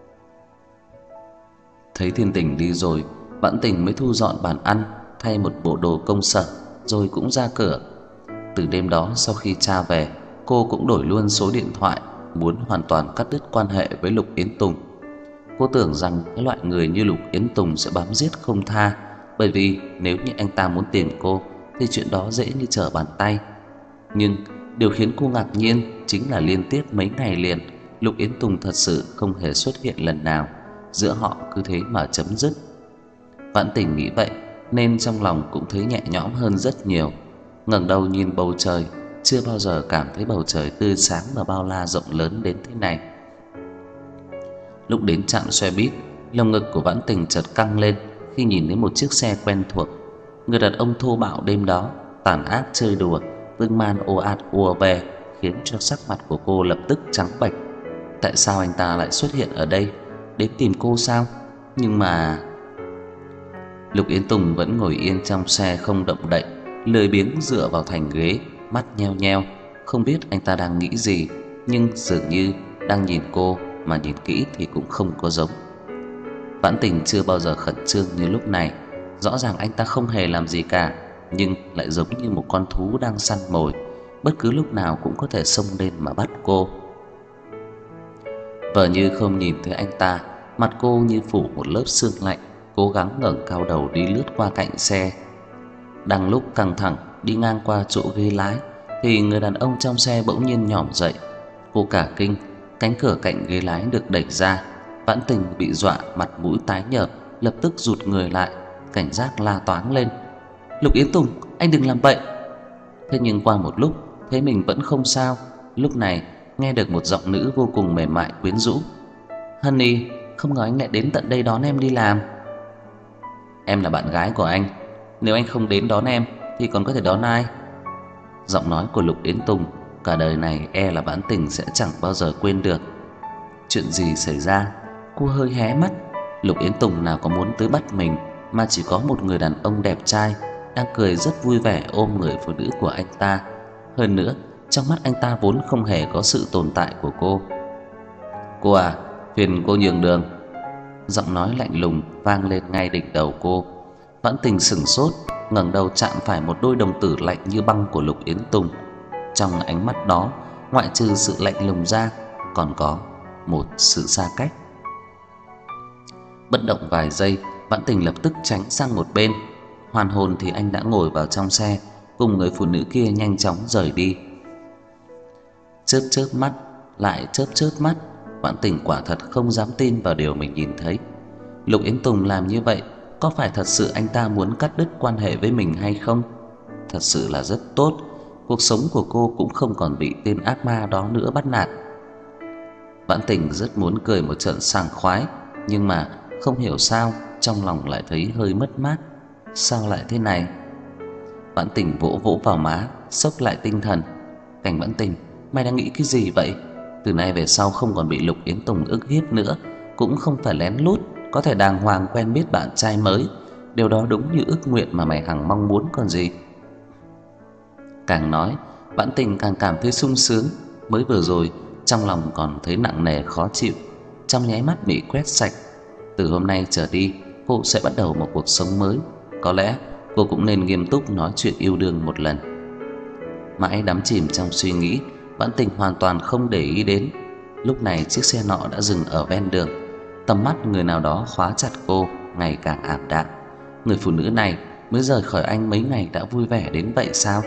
Thấy Thiên Tình đi rồi, Vãn Tình mới thu dọn bàn ăn, thay một bộ đồ công sở rồi cũng ra cửa. Từ đêm đó sau khi cha về, cô cũng đổi luôn số điện thoại, muốn hoàn toàn cắt đứt quan hệ với Lục Yến Tùng. Cô tưởng rằng cái loại người như Lục Yến Tùng sẽ bám giết không tha, bởi vì nếu như anh ta muốn tìm cô thì chuyện đó dễ như trở bàn tay. Nhưng điều khiến cô ngạc nhiên chính là liên tiếp mấy ngày liền, Lục Yến Tùng thật sự không hề xuất hiện lần nào, giữa họ cứ thế mà chấm dứt. Vãn Tình nghĩ vậy nên trong lòng cũng thấy nhẹ nhõm hơn rất nhiều. Ngẩng đầu nhìn bầu trời, chưa bao giờ cảm thấy bầu trời tươi sáng và bao la rộng lớn đến thế này. Lúc đến trạm xe buýt, lồng ngực của Vãn Tình chợt căng lên khi nhìn thấy một chiếc xe quen thuộc. Người đàn ông thô bạo đêm đó tàn ác chơi đùa, tương man ồ ạt ùa về, khiến cho sắc mặt của cô lập tức trắng bệch. Tại sao anh ta lại xuất hiện ở đây? Đến tìm cô sao? Nhưng mà Lục Yến Tùng vẫn ngồi yên trong xe không động đậy, lười biếng dựa vào thành ghế, mắt nheo nheo, không biết anh ta đang nghĩ gì, nhưng dường như đang nhìn cô, mà nhìn kỹ thì cũng không có giống. Vãn Tình chưa bao giờ khẩn trương như lúc này, rõ ràng anh ta không hề làm gì cả, nhưng lại giống như một con thú đang săn mồi, bất cứ lúc nào cũng có thể xông lên mà bắt cô. Vờ như không nhìn thấy anh ta, mặt cô như phủ một lớp sương lạnh, cố gắng ngẩng cao đầu đi lướt qua cạnh xe. Đang lúc căng thẳng đi ngang qua chỗ ghế lái thì người đàn ông trong xe bỗng nhiên nhỏm dậy. Cô cả kinh, cánh cửa cạnh ghế lái được đẩy ra. Vãn Tình bị dọa mặt mũi tái nhợt, lập tức rụt người lại, cảnh giác la toáng lên: "Lục Yến Tùng, anh đừng làm vậy." Thế nhưng qua một lúc thấy mình vẫn không sao, lúc này nghe được một giọng nữ vô cùng mềm mại quyến rũ: "Honey, không ngờ anh lại đến tận đây đón em đi làm." "Em là bạn gái của anh, nếu anh không đến đón em thì còn có thể đón ai?" Giọng nói của Lục Yến Tùng cả đời này e là Vãn Tình sẽ chẳng bao giờ quên được. Chuyện gì xảy ra? Cô hơi hé mắt. Lục Yến Tùng nào có muốn tới bắt mình, mà chỉ có một người đàn ông đẹp trai đang cười rất vui vẻ ôm người phụ nữ của anh ta. Hơn nữa, trong mắt anh ta vốn không hề có sự tồn tại của cô. "Cô à, phiền cô nhường đường." Giọng nói lạnh lùng vang lên ngay đỉnh đầu cô. Vãn Tình sững sốt, ngẩng đầu chạm phải một đôi đồng tử lạnh như băng của Lục Yến Tùng. Trong ánh mắt đó, ngoại trừ sự lạnh lùng ra, còn có một sự xa cách. Bất động vài giây, Vãn Tình lập tức tránh sang một bên. Hoàn hồn thì anh đã ngồi vào trong xe, cùng người phụ nữ kia nhanh chóng rời đi. Chớp chớp mắt, lại chớp chớp mắt, Vãn Tình quả thật không dám tin vào điều mình nhìn thấy. Lục Yến Tùng làm như vậy, có phải thật sự anh ta muốn cắt đứt quan hệ với mình hay không? Thật sự là rất tốt, cuộc sống của cô cũng không còn bị tên ác ma đó nữa bắt nạt. Vãn Tình rất muốn cười một trận sảng khoái, nhưng mà không hiểu sao trong lòng lại thấy hơi mất mát. Sao lại thế này? Vãn Tình vỗ vỗ vào má, xốc lại tinh thần. "Cảnh Vãn Tình, mày đang nghĩ cái gì vậy? Từ nay về sau không còn bị Lục Yến Tùng ức hiếp nữa, cũng không phải lén lút, có thể đàng hoàng quen biết bạn trai mới. Điều đó đúng như ước nguyện mà mày hằng mong muốn còn gì." Càng nói, Vãn Tình càng cảm thấy sung sướng. Mới vừa rồi trong lòng còn thấy nặng nề khó chịu, trong nháy mắt bị quét sạch. Từ hôm nay trở đi, cô sẽ bắt đầu một cuộc sống mới. Có lẽ cô cũng nên nghiêm túc nói chuyện yêu đương một lần. Mãi đắm chìm trong suy nghĩ, Vãn Tình hoàn toàn không để ý đến. Lúc này chiếc xe nọ đã dừng ở ven đường. Tầm mắt người nào đó khóa chặt cô ngày càng ảm đạm. Người phụ nữ này mới rời khỏi anh mấy ngày đã vui vẻ đến vậy sao?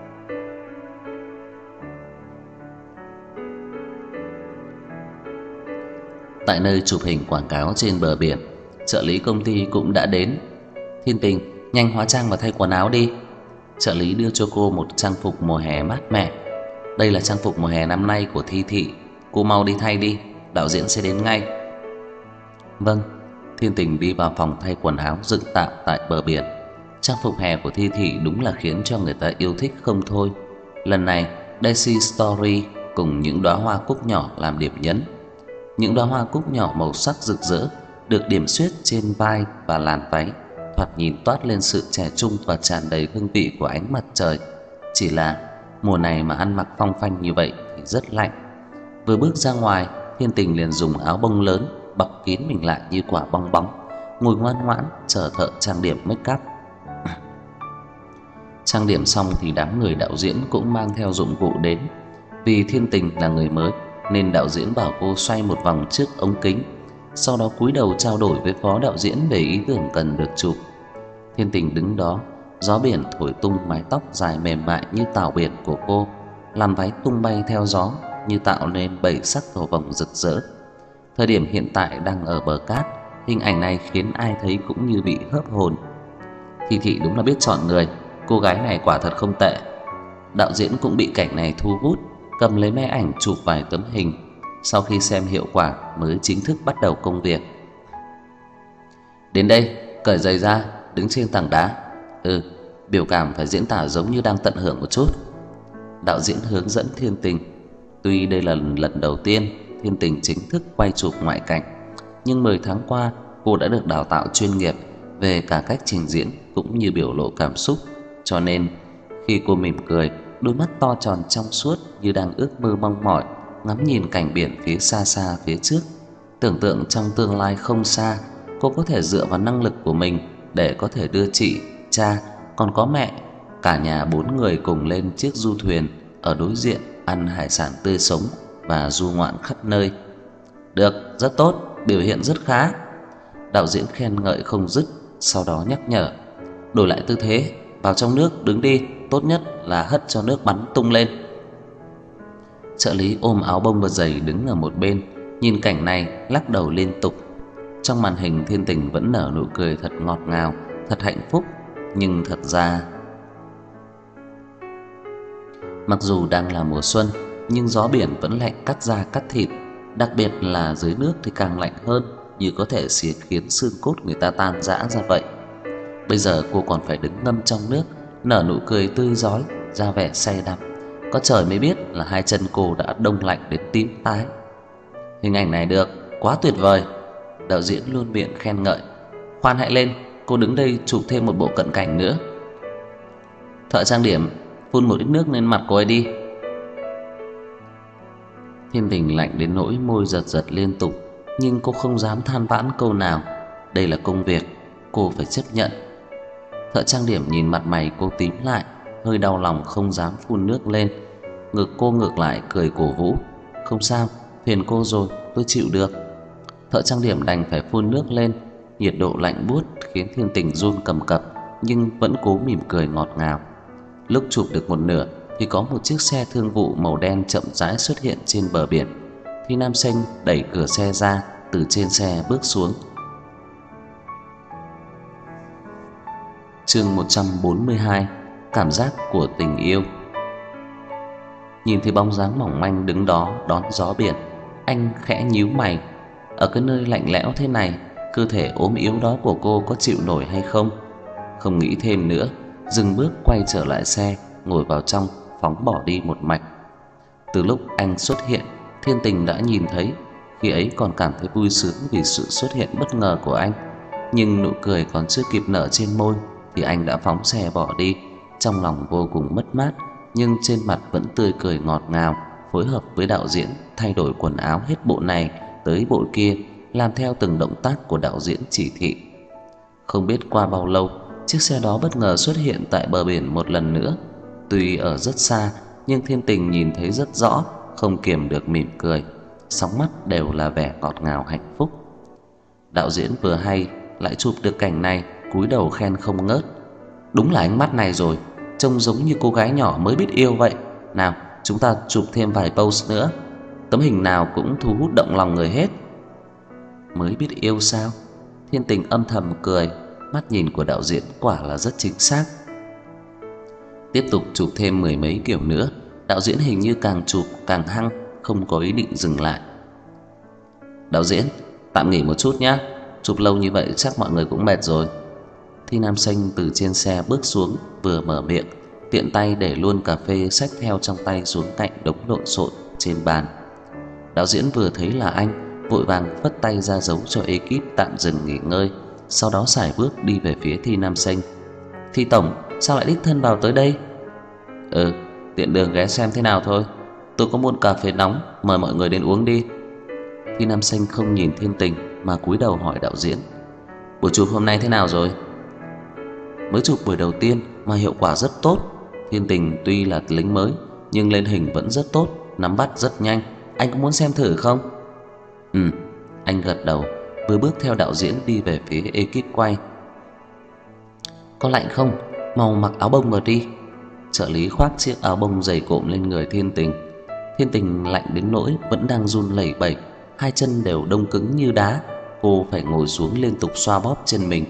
Tại nơi chụp hình quảng cáo trên bờ biển, trợ lý công ty cũng đã đến. "Thiên Tình, nhanh hóa trang và thay quần áo đi." Trợ lý đưa cho cô một trang phục mùa hè mát mẻ. "Đây là trang phục mùa hè năm nay của Thi Thị, cô mau đi thay đi, đạo diễn sẽ đến ngay." "Vâng." Thiên Tình đi vào phòng thay quần áo dựng tạm tại bờ biển. Trang phục hè của Thi Thị đúng là khiến cho người ta yêu thích không thôi. Lần này, Daisy Story cùng những đóa hoa cúc nhỏ làm điểm nhấn. Những đóa hoa cúc nhỏ màu sắc rực rỡ được điểm xuyết trên vai và làn váy, thoạt nhìn toát lên sự trẻ trung và tràn đầy hương vị của ánh mặt trời. Chỉ là mùa này mà ăn mặc phong phanh như vậy thì rất lạnh. Vừa bước ra ngoài, Thiên Tình liền dùng áo bông lớn bọc kín mình lại như quả bong bóng, ngồi ngoan ngoãn chờ thợ trang điểm make up. Trang điểm xong thì đám người đạo diễn cũng mang theo dụng cụ đến. Vì Thiên Tình là người mới nên đạo diễn bảo cô xoay một vòng trước ống kính, sau đó cúi đầu trao đổi với phó đạo diễn về ý tưởng cần được chụp. Thiên Tình đứng đó, gió biển thổi tung mái tóc dài mềm mại như tảo biển của cô, làm váy tung bay theo gió như tạo nên bảy sắc cầu vồng rực rỡ. Thời điểm hiện tại đang ở bờ cát, hình ảnh này khiến ai thấy cũng như bị hớp hồn. Thi Thị đúng là biết chọn người, cô gái này quả thật không tệ. Đạo diễn cũng bị cảnh này thu hút, cầm lấy máy ảnh chụp vài tấm hình. Sau khi xem hiệu quả mới chính thức bắt đầu công việc. "Đến đây, cởi giày ra, đứng trên tảng đá." Biểu cảm phải diễn tả giống như đang tận hưởng một chút. Đạo diễn hướng dẫn Thiên Tình. Tuy đây là lần đầu tiên Thiên Tình chính thức quay chụp ngoại cảnh, nhưng 10 tháng qua cô đã được đào tạo chuyên nghiệp về cả cách trình diễn cũng như biểu lộ cảm xúc, cho nên khi cô mỉm cười, đôi mắt to tròn trong suốt như đang ước mơ mong mỏi ngắm nhìn cảnh biển phía xa xa phía trước, tưởng tượng trong tương lai không xa, cô có thể dựa vào năng lực của mình để có thể đưa chị, cha, còn có mẹ, cả nhà 4 người cùng lên chiếc du thuyền ở đối diện ăn hải sản tươi sống và du ngoạn khắp nơi. Được, rất tốt, biểu hiện rất khá. Đạo diễn khen ngợi không dứt, sau đó nhắc nhở: "Đổi lại tư thế, vào trong nước đứng đi, tốt nhất là hất cho nước bắn tung lên." Trợ lý ôm áo bông và giày đứng ở một bên, nhìn cảnh này lắc đầu liên tục. Trong màn hình Thiên Tình vẫn nở nụ cười thật ngọt ngào, thật hạnh phúc, nhưng thật ra mặc dù đang là mùa xuân, nhưng gió biển vẫn lạnh cắt da cắt thịt, đặc biệt là dưới nước thì càng lạnh hơn, như có thể khiến xương cốt người ta tan rã ra vậy. Bây giờ cô còn phải đứng ngâm trong nước, nở nụ cười tươi rói, ra vẻ say đắm. Có trời mới biết là hai chân cô đã đông lạnh đến tím tái. Hình ảnh này được, quá tuyệt vời. Đạo diễn luôn miệng khen ngợi. Khoan hãy lên, cô đứng đây chụp thêm một bộ cận cảnh nữa. Thợ trang điểm, phun một ít nước lên mặt cô ấy đi. Thiên Tình lạnh đến nỗi môi giật giật liên tục, nhưng cô không dám than vãn câu nào. Đây là công việc, cô phải chấp nhận. Thợ trang điểm nhìn mặt mày cô tím lại, hơi đau lòng không dám phun nước lên. Cô ngược lại cười cổ vũ: "Không sao, phiền cô rồi, tôi chịu được." Thợ trang điểm đành phải phun nước lên. Nhiệt độ lạnh buốt khiến Thiên Tình run cầm cập, nhưng vẫn cố mỉm cười ngọt ngào. Lúc chụp được một nửa thì có một chiếc xe thương vụ màu đen chậm rãi xuất hiện trên bờ biển. Thi Nam Sinh đẩy cửa xe ra, từ trên xe bước xuống. Chương 142: Cảm giác của tình yêu. Nhìn thấy bóng dáng mỏng manh đứng đó đón gió biển, anh khẽ nhíu mày. Ở cái nơi lạnh lẽo thế này, cơ thể ốm yếu đó của cô có chịu nổi hay không? Không nghĩ thêm nữa, dừng bước quay trở lại xe, ngồi vào trong, phóng bỏ đi một mạch. Từ lúc anh xuất hiện, Thiên Tình đã nhìn thấy, khi ấy còn cảm thấy vui sướng vì sự xuất hiện bất ngờ của anh, nhưng nụ cười còn chưa kịp nở trên môi thì anh đã phóng xe bỏ đi. Trong lòng vô cùng mất mát, nhưng trên mặt vẫn tươi cười ngọt ngào, phối hợp với đạo diễn thay đổi quần áo hết bộ này tới bộ kia, làm theo từng động tác của đạo diễn chỉ thị. Không biết qua bao lâu, chiếc xe đó bất ngờ xuất hiện tại bờ biển một lần nữa. Tuy ở rất xa, nhưng Thiên Tình nhìn thấy rất rõ, không kiềm được mỉm cười, sóng mắt đều là vẻ ngọt ngào hạnh phúc. Đạo diễn vừa hay lại chụp được cảnh này, cúi đầu khen không ngớt: "Đúng là ánh mắt này rồi, trông giống như cô gái nhỏ mới biết yêu vậy. Nào, chúng ta chụp thêm vài pose nữa, tấm hình nào cũng thu hút động lòng người hết." Mới biết yêu sao? Thiên Tình âm thầm cười, mắt nhìn của đạo diễn quả là rất chính xác. Tiếp tục chụp thêm mười mấy kiểu nữa, đạo diễn hình như càng chụp càng hăng, không có ý định dừng lại. "Đạo diễn, tạm nghỉ một chút nhé, chụp lâu như vậy chắc mọi người cũng mệt rồi." Thi Nam Sinh từ trên xe bước xuống, vừa mở miệng, tiện tay để luôn cà phê xách theo trong tay xuống cạnh đống lộn xộn trên bàn. Đạo diễn vừa thấy là anh, vội vàng phất tay ra dấu cho ekip tạm dừng nghỉ ngơi, sau đó sải bước đi về phía Thi Nam Sinh. "Thi tổng, sao lại đích thân vào tới đây?" Tiện đường ghé xem thế nào thôi. Tôi có muỗng cà phê nóng, mời mọi người đến uống đi." Thi Nam Sinh không nhìn Thiên Tình mà cúi đầu hỏi đạo diễn: "Buổi chụp hôm nay thế nào rồi?" "Mới chụp buổi đầu tiên mà hiệu quả rất tốt. Thiên Tình tuy là lính mới nhưng lên hình vẫn rất tốt, nắm bắt rất nhanh. Anh có muốn xem thử không?" Anh gật đầu, vừa bước theo đạo diễn đi về phía ekip quay. "Có lạnh không? Mau mặc áo bông vào đi." Trợ lý khoác chiếc áo bông dày cộm lên người Thiên Tình. Thiên Tình lạnh đến nỗi vẫn đang run lẩy bẩy, hai chân đều đông cứng như đá. Cô phải ngồi xuống liên tục xoa bóp chân mình.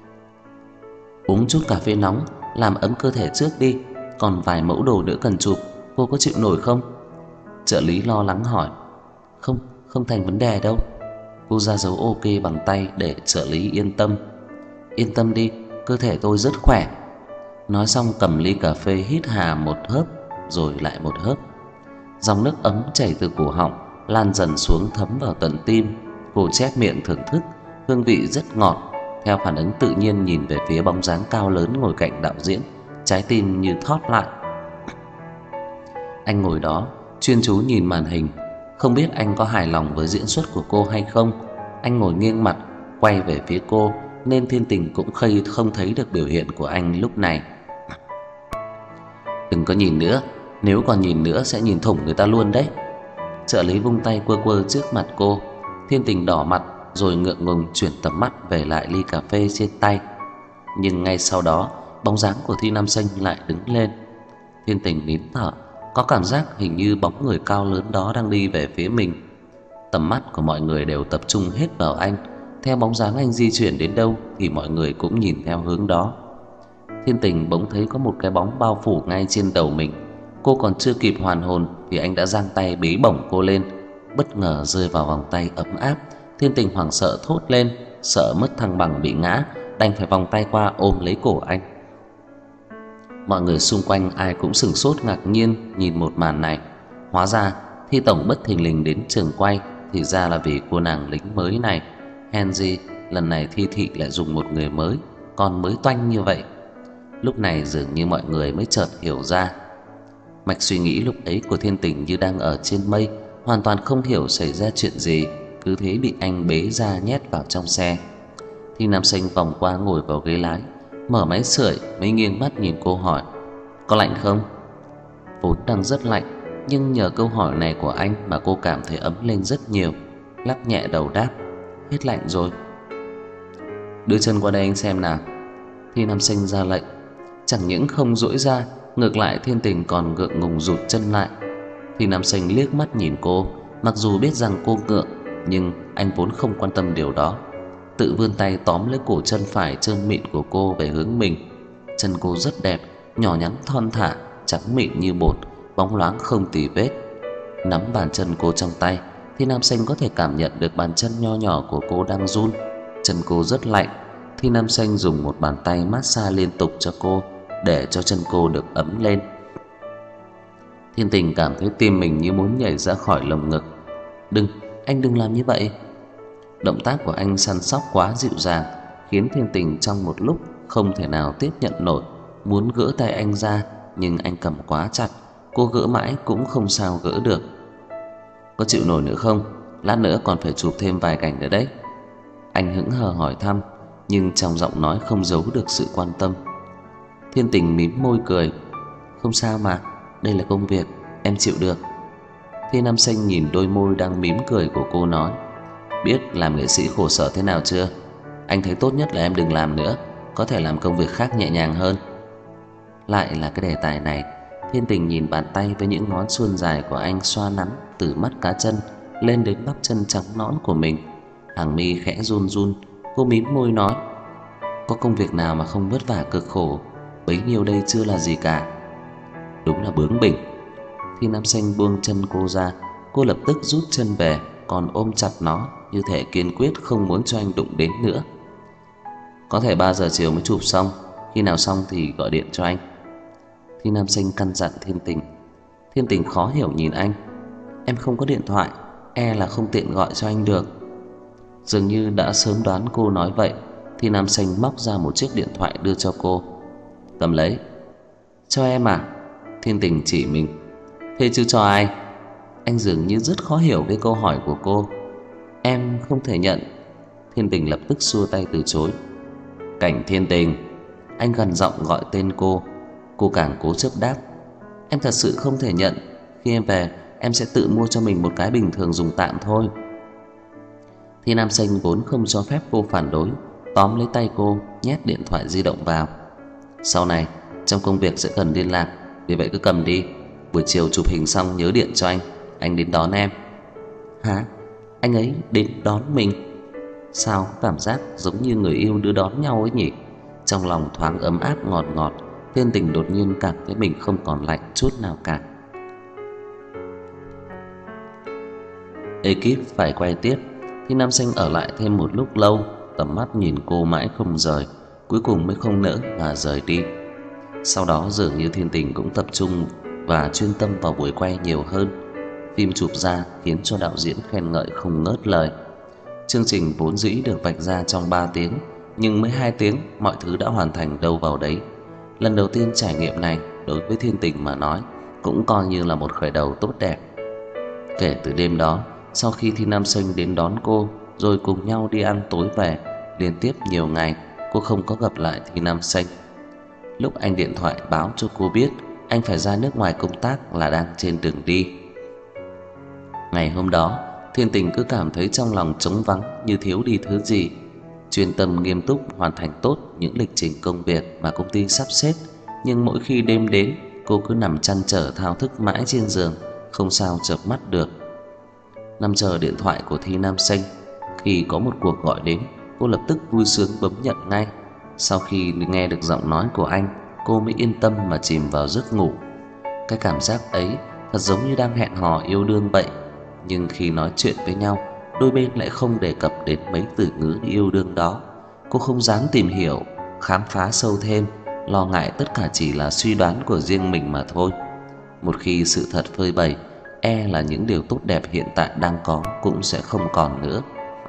"Uống chút cà phê nóng làm ấm cơ thể trước đi, còn vài mẫu đồ nữa cần chụp, cô có chịu nổi không?" Trợ lý lo lắng hỏi. Không thành vấn đề đâu." Cô ra dấu ok bằng tay để trợ lý yên tâm. "Yên tâm đi, cơ thể tôi rất khỏe, Nói xong cầm ly cà phê hít hà một hớp rồi lại một hớp. Dòng nước ấm chảy từ cổ họng lan dần xuống thấm vào tận tim. Cô chép miệng thưởng thức, hương vị rất ngọt. Theo phản ứng tự nhiên nhìn về phía bóng dáng cao lớn ngồi cạnh đạo diễn, trái tim như thót lại. Anh ngồi đó, chuyên chú nhìn màn hình, không biết anh có hài lòng với diễn xuất của cô hay không. Anh ngồi nghiêng mặt, quay về phía cô nên Thiên Tình cũng không thấy được biểu hiện của anh lúc này. "Đừng có nhìn nữa, nếu còn nhìn nữa sẽ nhìn thủng người ta luôn đấy." Trợ lý vung tay quơ quơ trước mặt cô. Thiên Tình đỏ mặt rồi ngượng ngùng chuyển tầm mắt về lại ly cà phê trên tay. Nhưng ngay sau đó, bóng dáng của Thi Nam Sinh lại đứng lên. Thiên Tình nín thở, có cảm giác hình như bóng người cao lớn đó đang đi về phía mình. Tầm mắt của mọi người đều tập trung hết vào anh, theo bóng dáng anh di chuyển đến đâu thì mọi người cũng nhìn theo hướng đó. Thiên Tình bỗng thấy có một cái bóng bao phủ ngay trên đầu mình. Cô còn chưa kịp hoàn hồn thì anh đã giang tay bế bổng cô lên, bất ngờ rơi vào vòng tay ấm áp. Thiên Tình hoảng sợ thốt lên, sợ mất thăng bằng bị ngã, đành phải vòng tay qua ôm lấy cổ anh. Mọi người xung quanh ai cũng sửng sốt ngạc nhiên nhìn một màn này. Hóa ra Thi tổng bất thình lình đến trường quay thì ra là vì cô nàng lính mới này. Hèn gì lần này Thi thị lại dùng một người mới, còn mới toanh như vậy. Lúc này dường như mọi người mới chợt hiểu ra. Mạch suy nghĩ lúc ấy của Thiên Tình như đang ở trên mây, hoàn toàn không hiểu xảy ra chuyện gì, cứ thế bị anh bế ra nhét vào trong xe. Thi Nam Sinh vòng qua ngồi vào ghế lái, mở máy sưởi mới nghiêng mắt nhìn cô hỏi: "Có lạnh không?" Vốn đang rất lạnh, nhưng nhờ câu hỏi này của anh mà cô cảm thấy ấm lên rất nhiều, lắc nhẹ đầu đáp: "Hết lạnh rồi." "Đưa chân qua đây anh xem nào." Thi Nam Sinh ra lệnh. Chẳng những không duỗi ra, ngược lại Thiên Tình còn ngượng ngùng rụt chân lại. Thi Nam Sinh liếc mắt nhìn cô, mặc dù biết rằng cô ngượng, nhưng anh vốn không quan tâm điều đó. Tự vươn tay tóm lấy cổ chân phải trơn mịn của cô về hướng mình. Chân cô rất đẹp, nhỏ nhắn thon thả, trắng mịn như bột, bóng loáng không tì vết. Nắm bàn chân cô trong tay, Thi Nam Sinh có thể cảm nhận được bàn chân nho nhỏ của cô đang run. Chân cô rất lạnh. Thi Nam Sinh dùng một bàn tay massage liên tục cho cô, để cho chân cô được ấm lên. Thiên Tình cảm thấy tim mình như muốn nhảy ra khỏi lồng ngực. "Đừng, anh đừng làm như vậy." Động tác của anh săn sóc quá dịu dàng, khiến Thiên Tình trong một lúc không thể nào tiếp nhận nổi, muốn gỡ tay anh ra, nhưng anh cầm quá chặt, cô gỡ mãi cũng không sao gỡ được. "Có chịu nổi nữa không? Lát nữa còn phải chụp thêm vài cảnh nữa đấy." Anh hững hờ hỏi thăm, nhưng trong giọng nói không giấu được sự quan tâm. Thiên Tình mím môi cười: "Không sao mà, đây là công việc, em chịu được." Thi Nam Sinh nhìn đôi môi đang mím cười của cô nói: "Biết làm nghệ sĩ khổ sở thế nào chưa? Anh thấy tốt nhất là em đừng làm nữa, có thể làm công việc khác nhẹ nhàng hơn." Lại là cái đề tài này. Thiên Tình nhìn bàn tay với những ngón suôn dài của anh xoa nắn từ mắt cá chân lên đến bắp chân trắng nõn của mình. Hàng mi khẽ run run, cô mím môi nói: "Có công việc nào mà không vất vả cực khổ, bấy nhiêu đây chưa là gì cả." Đúng là bướng bỉnh. Thi Nam Sinh buông chân cô ra, cô lập tức rút chân về, còn ôm chặt nó như thể kiên quyết không muốn cho anh đụng đến nữa. "Có thể 3 giờ chiều mới chụp xong, khi nào xong thì gọi điện cho anh." Thi Nam Sinh căn dặn Thiên Tình. Thiên Tình khó hiểu nhìn anh: "Em không có điện thoại, e là không tiện gọi cho anh được." Dường như đã sớm đoán cô nói vậy, Thi Nam Sinh móc ra một chiếc điện thoại đưa cho cô. "Cầm lấy." "Cho em à?" Thiên Tình chỉ mình. "Thế chứ cho ai?" Anh dường như rất khó hiểu với câu hỏi của cô. "Em không thể nhận." Thiên Tình lập tức xua tay từ chối. "Cảnh Thiên Tình." Anh gần giọng gọi tên cô. Cô càng cố chấp đáp: "Em thật sự không thể nhận, khi em về em sẽ tự mua cho mình một cái bình thường dùng tạm thôi." Thì Nam Sinh vốn không cho phép cô phản đối, tóm lấy tay cô, nhét điện thoại di động vào. "Sau này trong công việc sẽ cần liên lạc, vì vậy cứ cầm đi. Buổi chiều chụp hình xong nhớ điện cho anh đến đón em." "Hả? Anh ấy đến đón mình?" Sao cảm giác giống như người yêu đưa đón nhau ấy nhỉ? Trong lòng thoáng ấm áp ngọt ngọt, Thiên Tình đột nhiên cảm thấy mình không còn lạnh chút nào cả. Ekip phải quay tiếp, thì Nam Sinh ở lại thêm một lúc lâu, tầm mắt nhìn cô mãi không rời, cuối cùng mới không nỡ mà rời đi. Sau đó dường như Thiên Tình cũng tập trung và chuyên tâm vào buổi quay nhiều hơn. Phim chụp ra khiến cho đạo diễn khen ngợi không ngớt lời. Chương trình vốn dĩ được vạch ra trong 3 tiếng, nhưng mới 2 tiếng mọi thứ đã hoàn thành đâu vào đấy. Lần đầu tiên trải nghiệm này đối với Thiên Tình mà nói cũng coi như là một khởi đầu tốt đẹp. Kể từ đêm đó, sau khi Thi Nam Sinh đến đón cô rồi cùng nhau đi ăn tối về, liên tiếp nhiều ngày cô không có gặp lại Thi Nam Sinh. Lúc anh điện thoại báo cho cô biết anh phải ra nước ngoài công tác là đang trên đường đi. Ngày hôm đó, Thiên Tình cứ cảm thấy trong lòng trống vắng như thiếu đi thứ gì. Chuyên tâm nghiêm túc hoàn thành tốt những lịch trình công việc mà công ty sắp xếp, nhưng mỗi khi đêm đến, cô cứ nằm trăn trở thao thức mãi trên giường, không sao chợp mắt được. Nằm chờ điện thoại của Thi Nam Sinh, khi có một cuộc gọi đến, cô lập tức vui sướng bấm nhận ngay. Sau khi nghe được giọng nói của anh, cô mới yên tâm mà chìm vào giấc ngủ. Cái cảm giác ấy thật giống như đang hẹn hò yêu đương vậy, nhưng khi nói chuyện với nhau, đôi bên lại không đề cập đến mấy từ ngữ yêu đương đó. Cô không dám tìm hiểu, khám phá sâu thêm, lo ngại tất cả chỉ là suy đoán của riêng mình mà thôi. Một khi sự thật phơi bày, e là những điều tốt đẹp hiện tại đang có cũng sẽ không còn nữa.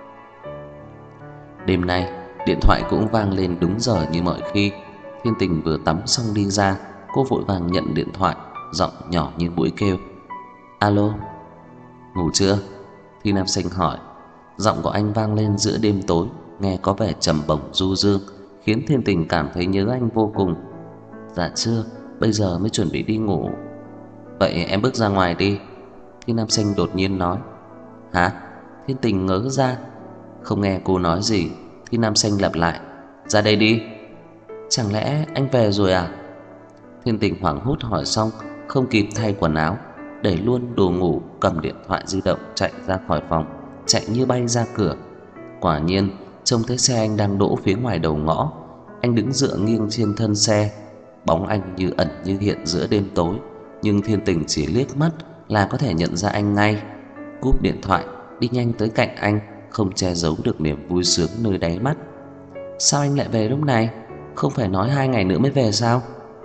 Đêm nay, điện thoại cũng vang lên đúng giờ như mọi khi. Thiên Tình vừa tắm xong đi ra, cô vội vàng nhận điện thoại, giọng nhỏ như mũi kêu. Alo, ngủ chưa? Thi Nam Sinh hỏi. Giọng của anh vang lên giữa đêm tối, nghe có vẻ trầm bổng du dương, khiến Thiên Tình cảm thấy nhớ anh vô cùng. Dạ chưa, bây giờ mới chuẩn bị đi ngủ. Vậy em bước ra ngoài đi, Thi Nam Sinh đột nhiên nói. Hả? Thiên Tình ngớ ra. Không nghe cô nói gì, Thi Nam Sinh lặp lại. Ra đây đi. Chẳng lẽ anh về rồi à? Thiên Tình hoảng hốt hỏi xong, không kịp thay quần áo, để luôn đồ ngủ, cầm điện thoại di động chạy ra khỏi phòng, chạy như bay ra cửa. Quả nhiên, trông thấy xe anh đang đỗ phía ngoài đầu ngõ. Anh đứng dựa nghiêng trên thân xe, bóng anh như ẩn như hiện giữa đêm tối, nhưng Thiên Tình chỉ liếc mắt là có thể nhận ra anh ngay. Cúp điện thoại, đi nhanh tới cạnh anh, không che giấu được niềm vui sướng nơi đáy mắt. Sao anh lại về lúc này? Không phải nói 2 ngày nữa mới về sao?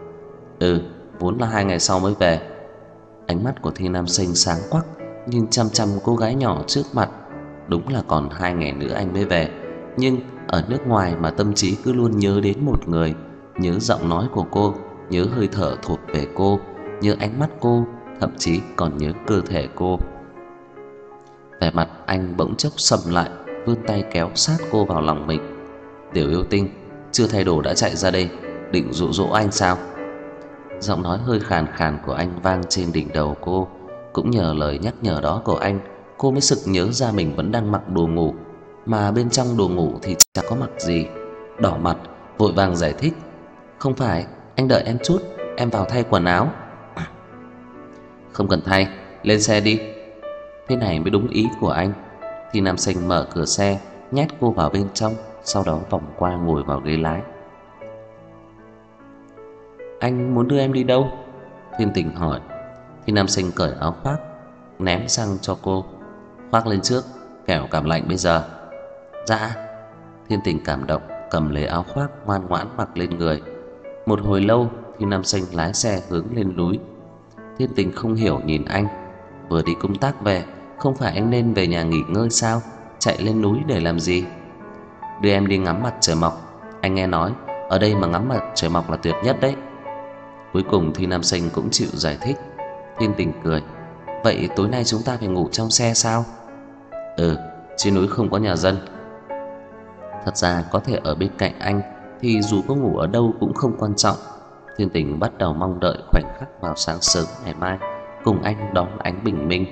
Vốn là 2 ngày sau mới về. Ánh mắt của Thi Nam Sinh sáng quắc, nhìn chăm chăm cô gái nhỏ trước mặt. Đúng là còn 2 ngày nữa anh mới về, nhưng ở nước ngoài mà tâm trí cứ luôn nhớ đến một người, nhớ giọng nói của cô, nhớ hơi thở thuộc về cô, nhớ ánh mắt cô, thậm chí còn nhớ cơ thể cô. Vẻ mặt anh bỗng chốc sầm lại, vươn tay kéo sát cô vào lòng mình. Tiểu yêu tinh, chưa thay đồ đã chạy ra đây, định dụ dỗ anh sao? Giọng nói hơi khàn khàn của anh vang trên đỉnh đầu cô. Cũng nhờ lời nhắc nhở đó của anh, cô mới sực nhớ ra mình vẫn đang mặc đồ ngủ, mà bên trong đồ ngủ thì chẳng có mặc gì. Đỏ mặt, vội vàng giải thích. Không phải, anh đợi em chút, em vào thay quần áo. Không cần thay, lên xe đi. Thế này mới đúng ý của anh. Thì Nam Sinh mở cửa xe, nhét cô vào bên trong, sau đó vòng qua ngồi vào ghế lái. Anh muốn đưa em đi đâu? Thiên Tình hỏi. Thì Nam Sinh cởi áo khoác, ném sang cho cô. Khoác lên trước, kẻo cảm lạnh bây giờ. Dạ. Thiên Tình cảm động, cầm lấy áo khoác ngoan ngoãn mặc lên người. Một hồi lâu thì Nam Sinh lái xe hướng lên núi. Thiên Tình không hiểu nhìn anh. Vừa đi công tác về, không phải anh nên về nhà nghỉ ngơi sao? Chạy lên núi để làm gì? Đưa em đi ngắm mặt trời mọc. Anh nghe nói ở đây mà ngắm mặt trời mọc là tuyệt nhất đấy. Cuối cùng thì Nam Sinh cũng chịu giải thích. Thiên Tình cười. Vậy tối nay chúng ta phải ngủ trong xe sao? Trên núi không có nhà dân. Thật ra có thể ở bên cạnh anh thì dù có ngủ ở đâu cũng không quan trọng. Thiên Tình bắt đầu mong đợi khoảnh khắc vào sáng sớm ngày mai cùng anh đón ánh bình minh.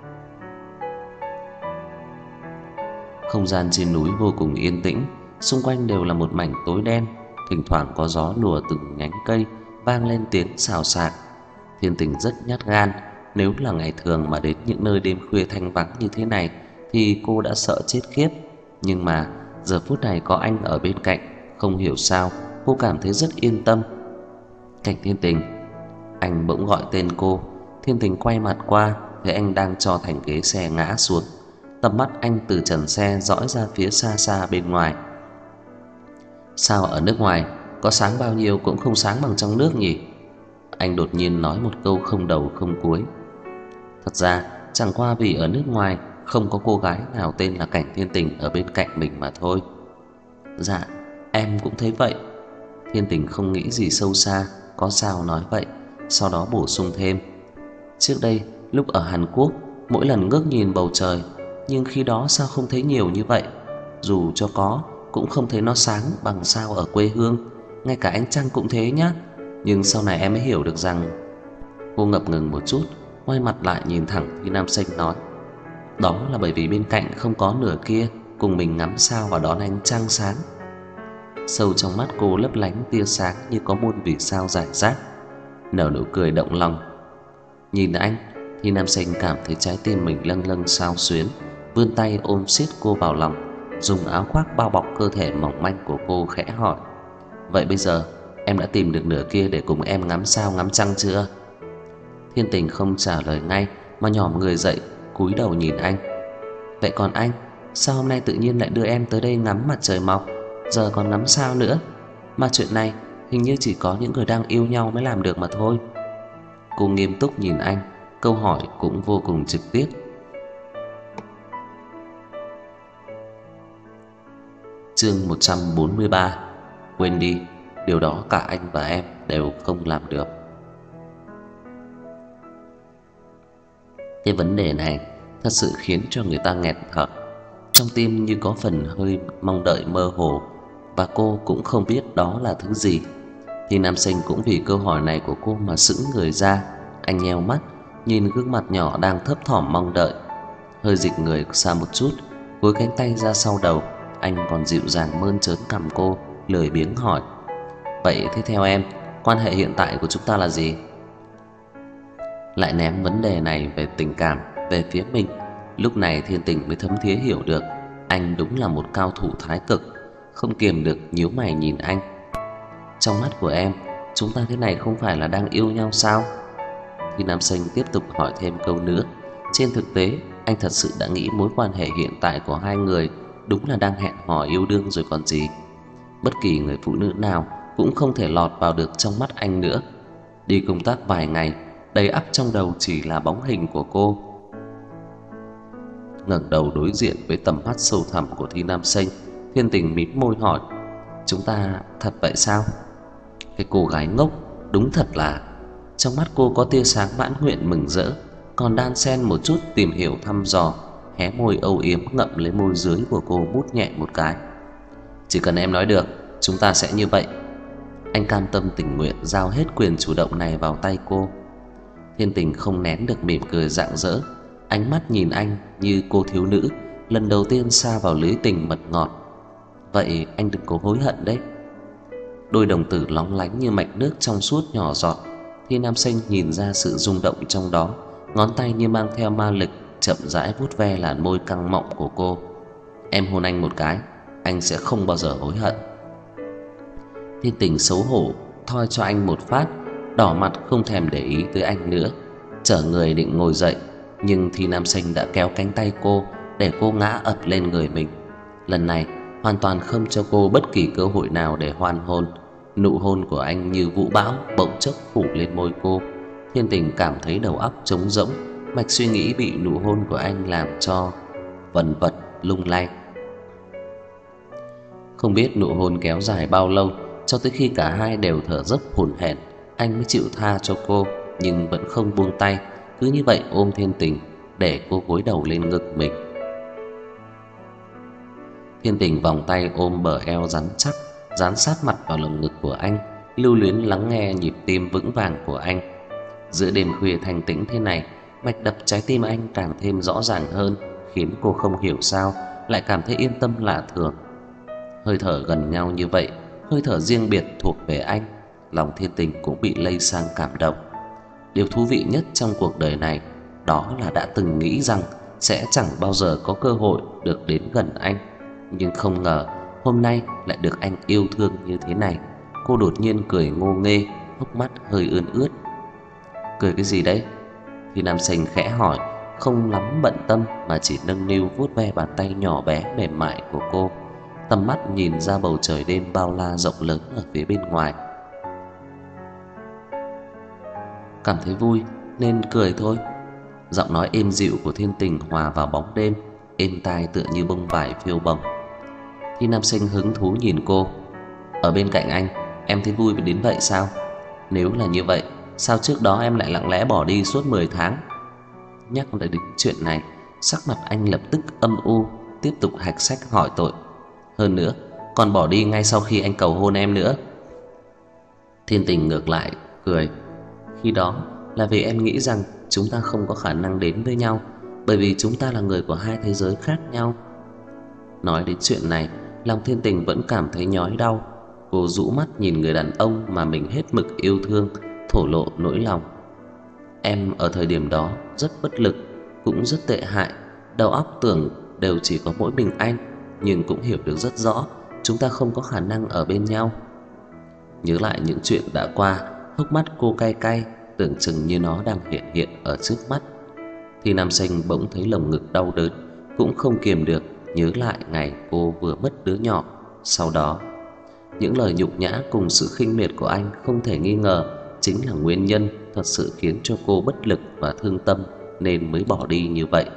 Không gian trên núi vô cùng yên tĩnh, xung quanh đều là một mảnh tối đen, thỉnh thoảng có gió lùa từng nhánh cây, vang lên tiếng xào xạc. Thiên Tình rất nhát gan, nếu là ngày thường mà đến những nơi đêm khuya thanh vắng như thế này thì cô đã sợ chết khiếp, nhưng mà giờ phút này có anh ở bên cạnh, không hiểu sao cô cảm thấy rất yên tâm. Cảnh Thiên Tình. Anh bỗng gọi tên cô. Thiên Tình quay mặt qua, thấy anh đang cho thành ghế xe ngã xuống. Tầm mắt anh từ trần xe dõi ra phía xa xa bên ngoài. Sao ở nước ngoài có sáng bao nhiêu cũng không sáng bằng trong nước nhỉ?" Anh đột nhiên nói một câu không đầu không cuối. Thật ra chẳng qua vì ở nước ngoài không có cô gái nào tên là Cảnh Thiên Tình ở bên cạnh mình mà thôi. "Dạ, em cũng thấy vậy." Thiên Tình không nghĩ gì sâu xa, có sao nói vậy, sau đó bổ sung thêm: "Trước đây lúc ở Hàn Quốc, mỗi lần ngước nhìn bầu trời, nhưng khi đó sao không thấy nhiều như vậy, dù cho có cũng không thấy nó sáng bằng sao ở quê hương, ngay cả ánh trăng cũng thế nhá. Nhưng sau này em mới hiểu được rằng..." Cô ngập ngừng một chút, quay mặt lại nhìn thẳng Thi Nam Sinh nói: "Đó là bởi vì bên cạnh không có nửa kia cùng mình ngắm sao và đón ánh trăng sáng." Sâu trong mắt cô lấp lánh tia sáng như có muôn vì sao rải rác, nở nụ cười động lòng. Nhìn anh, Thi Nam Sinh cảm thấy trái tim mình lâng lâng xao xuyến, vươn tay ôm siết cô vào lòng, dùng áo khoác bao bọc cơ thể mỏng manh của cô khẽ hỏi: "Vậy bây giờ em đã tìm được nửa kia để cùng em ngắm sao ngắm trăng chưa?" Thiên Tình không trả lời ngay mà nhỏm người dậy, cúi đầu nhìn anh. "Vậy còn anh, sao hôm nay tự nhiên lại đưa em tới đây ngắm mặt trời mọc, giờ còn ngắm sao nữa? Mà chuyện này hình như chỉ có những người đang yêu nhau mới làm được mà thôi." Cô nghiêm túc nhìn anh, câu hỏi cũng vô cùng trực tiếp. Chương 143: Quên đi, điều đó cả anh và em đều không làm được. Cái vấn đề này thật sự khiến cho người ta nghẹt thở, trong tim như có phần hơi mong đợi mơ hồ, và cô cũng không biết đó là thứ gì. Thì Nam Sinh cũng vì câu hỏi này của cô mà sững người ra, anh nheo mắt, nhìn gương mặt nhỏ đang thấp thỏm mong đợi, hơi dịch người xa một chút, gối cánh tay ra sau đầu, anh còn dịu dàng mơn trớn cằm cô, lười biếng hỏi: "Vậy thế theo em, quan hệ hiện tại của chúng ta là gì?" Lại ném vấn đề này về tình cảm về phía mình. Lúc này Thiên Tình mới thấm thía hiểu được anh đúng là một cao thủ thái cực, không kiềm được nhíu mày nhìn anh. "Trong mắt của em, chúng ta thế này không phải là đang yêu nhau sao?" Thì Nam Sinh tiếp tục hỏi thêm câu nữa. Trên thực tế, anh thật sự đã nghĩ mối quan hệ hiện tại của hai người đúng là đang hẹn hò yêu đương rồi còn gì. Bất kỳ người phụ nữ nào cũng không thể lọt vào được trong mắt anh nữa. Đi công tác vài ngày, đầy ắp trong đầu chỉ là bóng hình của cô. Ngẩng đầu đối diện với tầm mắt sâu thẳm của Thi Nam Sinh, Thiên Tình mím môi hỏi: "Chúng ta thật vậy sao?" Cái cô gái ngốc, đúng thật là. Trong mắt cô có tia sáng mãn nguyện mừng rỡ, còn đan xen một chút tìm hiểu thăm dò, hé môi âu yếm ngậm lấy môi dưới của cô bút nhẹ một cái. "Chỉ cần em nói được, chúng ta sẽ như vậy." Anh cam tâm tình nguyện giao hết quyền chủ động này vào tay cô. Thiên Tình không nén được mỉm cười rạng rỡ, ánh mắt nhìn anh như cô thiếu nữ lần đầu tiên sa vào lưới tình mật ngọt. "Vậy anh đừng có hối hận đấy." Đôi đồng tử lóng lánh như mạch nước trong suốt nhỏ giọt, Thi Nam Sinh nhìn ra sự rung động trong đó, ngón tay như mang theo ma lực chậm rãi vuốt ve làn môi căng mọng của cô. "Em hôn anh một cái, anh sẽ không bao giờ hối hận." Thiên Tình xấu hổ thoi cho anh một phát, đỏ mặt không thèm để ý tới anh nữa, trở người định ngồi dậy, nhưng Thi Nam Sinh đã kéo cánh tay cô để cô ngã ập lên người mình. Lần này hoàn toàn không cho cô bất kỳ cơ hội nào để hoan hôn. Nụ hôn của anh như vũ bão bỗng chốc phủ lên môi cô. Thiên Tình cảm thấy đầu óc trống rỗng, mạch suy nghĩ bị nụ hôn của anh làm cho vẩn vật lung lay. Không biết nụ hôn kéo dài bao lâu, cho tới khi cả hai đều thở dốc hổn hển, anh mới chịu tha cho cô, nhưng vẫn không buông tay, cứ như vậy ôm Thiên Tình để cô gối đầu lên ngực mình. Thiên Tình vòng tay ôm bờ eo rắn chắc, dán sát mặt vào lồng ngực của anh, lưu luyến lắng nghe nhịp tim vững vàng của anh. Giữa đêm khuya thanh tĩnh thế này, mạch đập trái tim anh càng thêm rõ ràng hơn, khiến cô không hiểu sao lại cảm thấy yên tâm lạ thường. Hơi thở gần nhau như vậy, hơi thở riêng biệt thuộc về anh, lòng Thiên Tình cũng bị lây sang cảm động. Điều thú vị nhất trong cuộc đời này đó là đã từng nghĩ rằng sẽ chẳng bao giờ có cơ hội được đến gần anh, nhưng không ngờ hôm nay lại được anh yêu thương như thế này. Cô đột nhiên cười ngô nghê, hốc mắt hơi ươn ướt. "Cười cái gì đấy?" Thì Nam Sinh khẽ hỏi, không lắm bận tâm mà chỉ nâng niu vuốt ve bàn tay nhỏ bé mềm mại của cô. tầm mắt nhìn ra bầu trời đêm bao la rộng lớn ở phía bên ngoài. Cảm thấy vui nên cười thôi. Giọng nói êm dịu của Thiên Tình hòa vào bóng đêm, êm tai tựa như bông vải phiêu bồng. Thi Nam Sinh hứng thú nhìn cô. Ở bên cạnh anh, em thấy vui đến vậy sao? Nếu là như vậy, sao trước đó em lại lặng lẽ bỏ đi suốt 10 tháng? Nhắc lại đến chuyện này, sắc mặt anh lập tức âm u, tiếp tục hạch sách hỏi tội. Hơn nữa, còn bỏ đi ngay sau khi anh cầu hôn em nữa. Thiên Tình ngược lại cười. Khi đó là vì em nghĩ rằng chúng ta không có khả năng đến với nhau, bởi vì chúng ta là người của hai thế giới khác nhau. Nói đến chuyện này, lòng Thiên Tình vẫn cảm thấy nhói đau. Cô rũ mắt nhìn người đàn ông mà mình hết mực yêu thương, thổ lộ nỗi lòng. Em ở thời điểm đó rất bất lực, cũng rất tệ hại, đầu óc tưởng đều chỉ có mỗi mình anh, nhưng cũng hiểu được rất rõ chúng ta không có khả năng ở bên nhau. Nhớ lại những chuyện đã qua, hốc mắt cô cay cay, tưởng chừng như nó đang hiện hiện ở trước mắt. Thì Nam Sinh bỗng thấy lồng ngực đau đớn, cũng không kiềm được nhớ lại ngày cô vừa mất đứa nhỏ. Sau đó, những lời nhục nhã cùng sự khinh miệt của anh không thể nghi ngờ chính là nguyên nhân thật sự khiến cho cô bất lực và thương tâm, nên mới bỏ đi như vậy.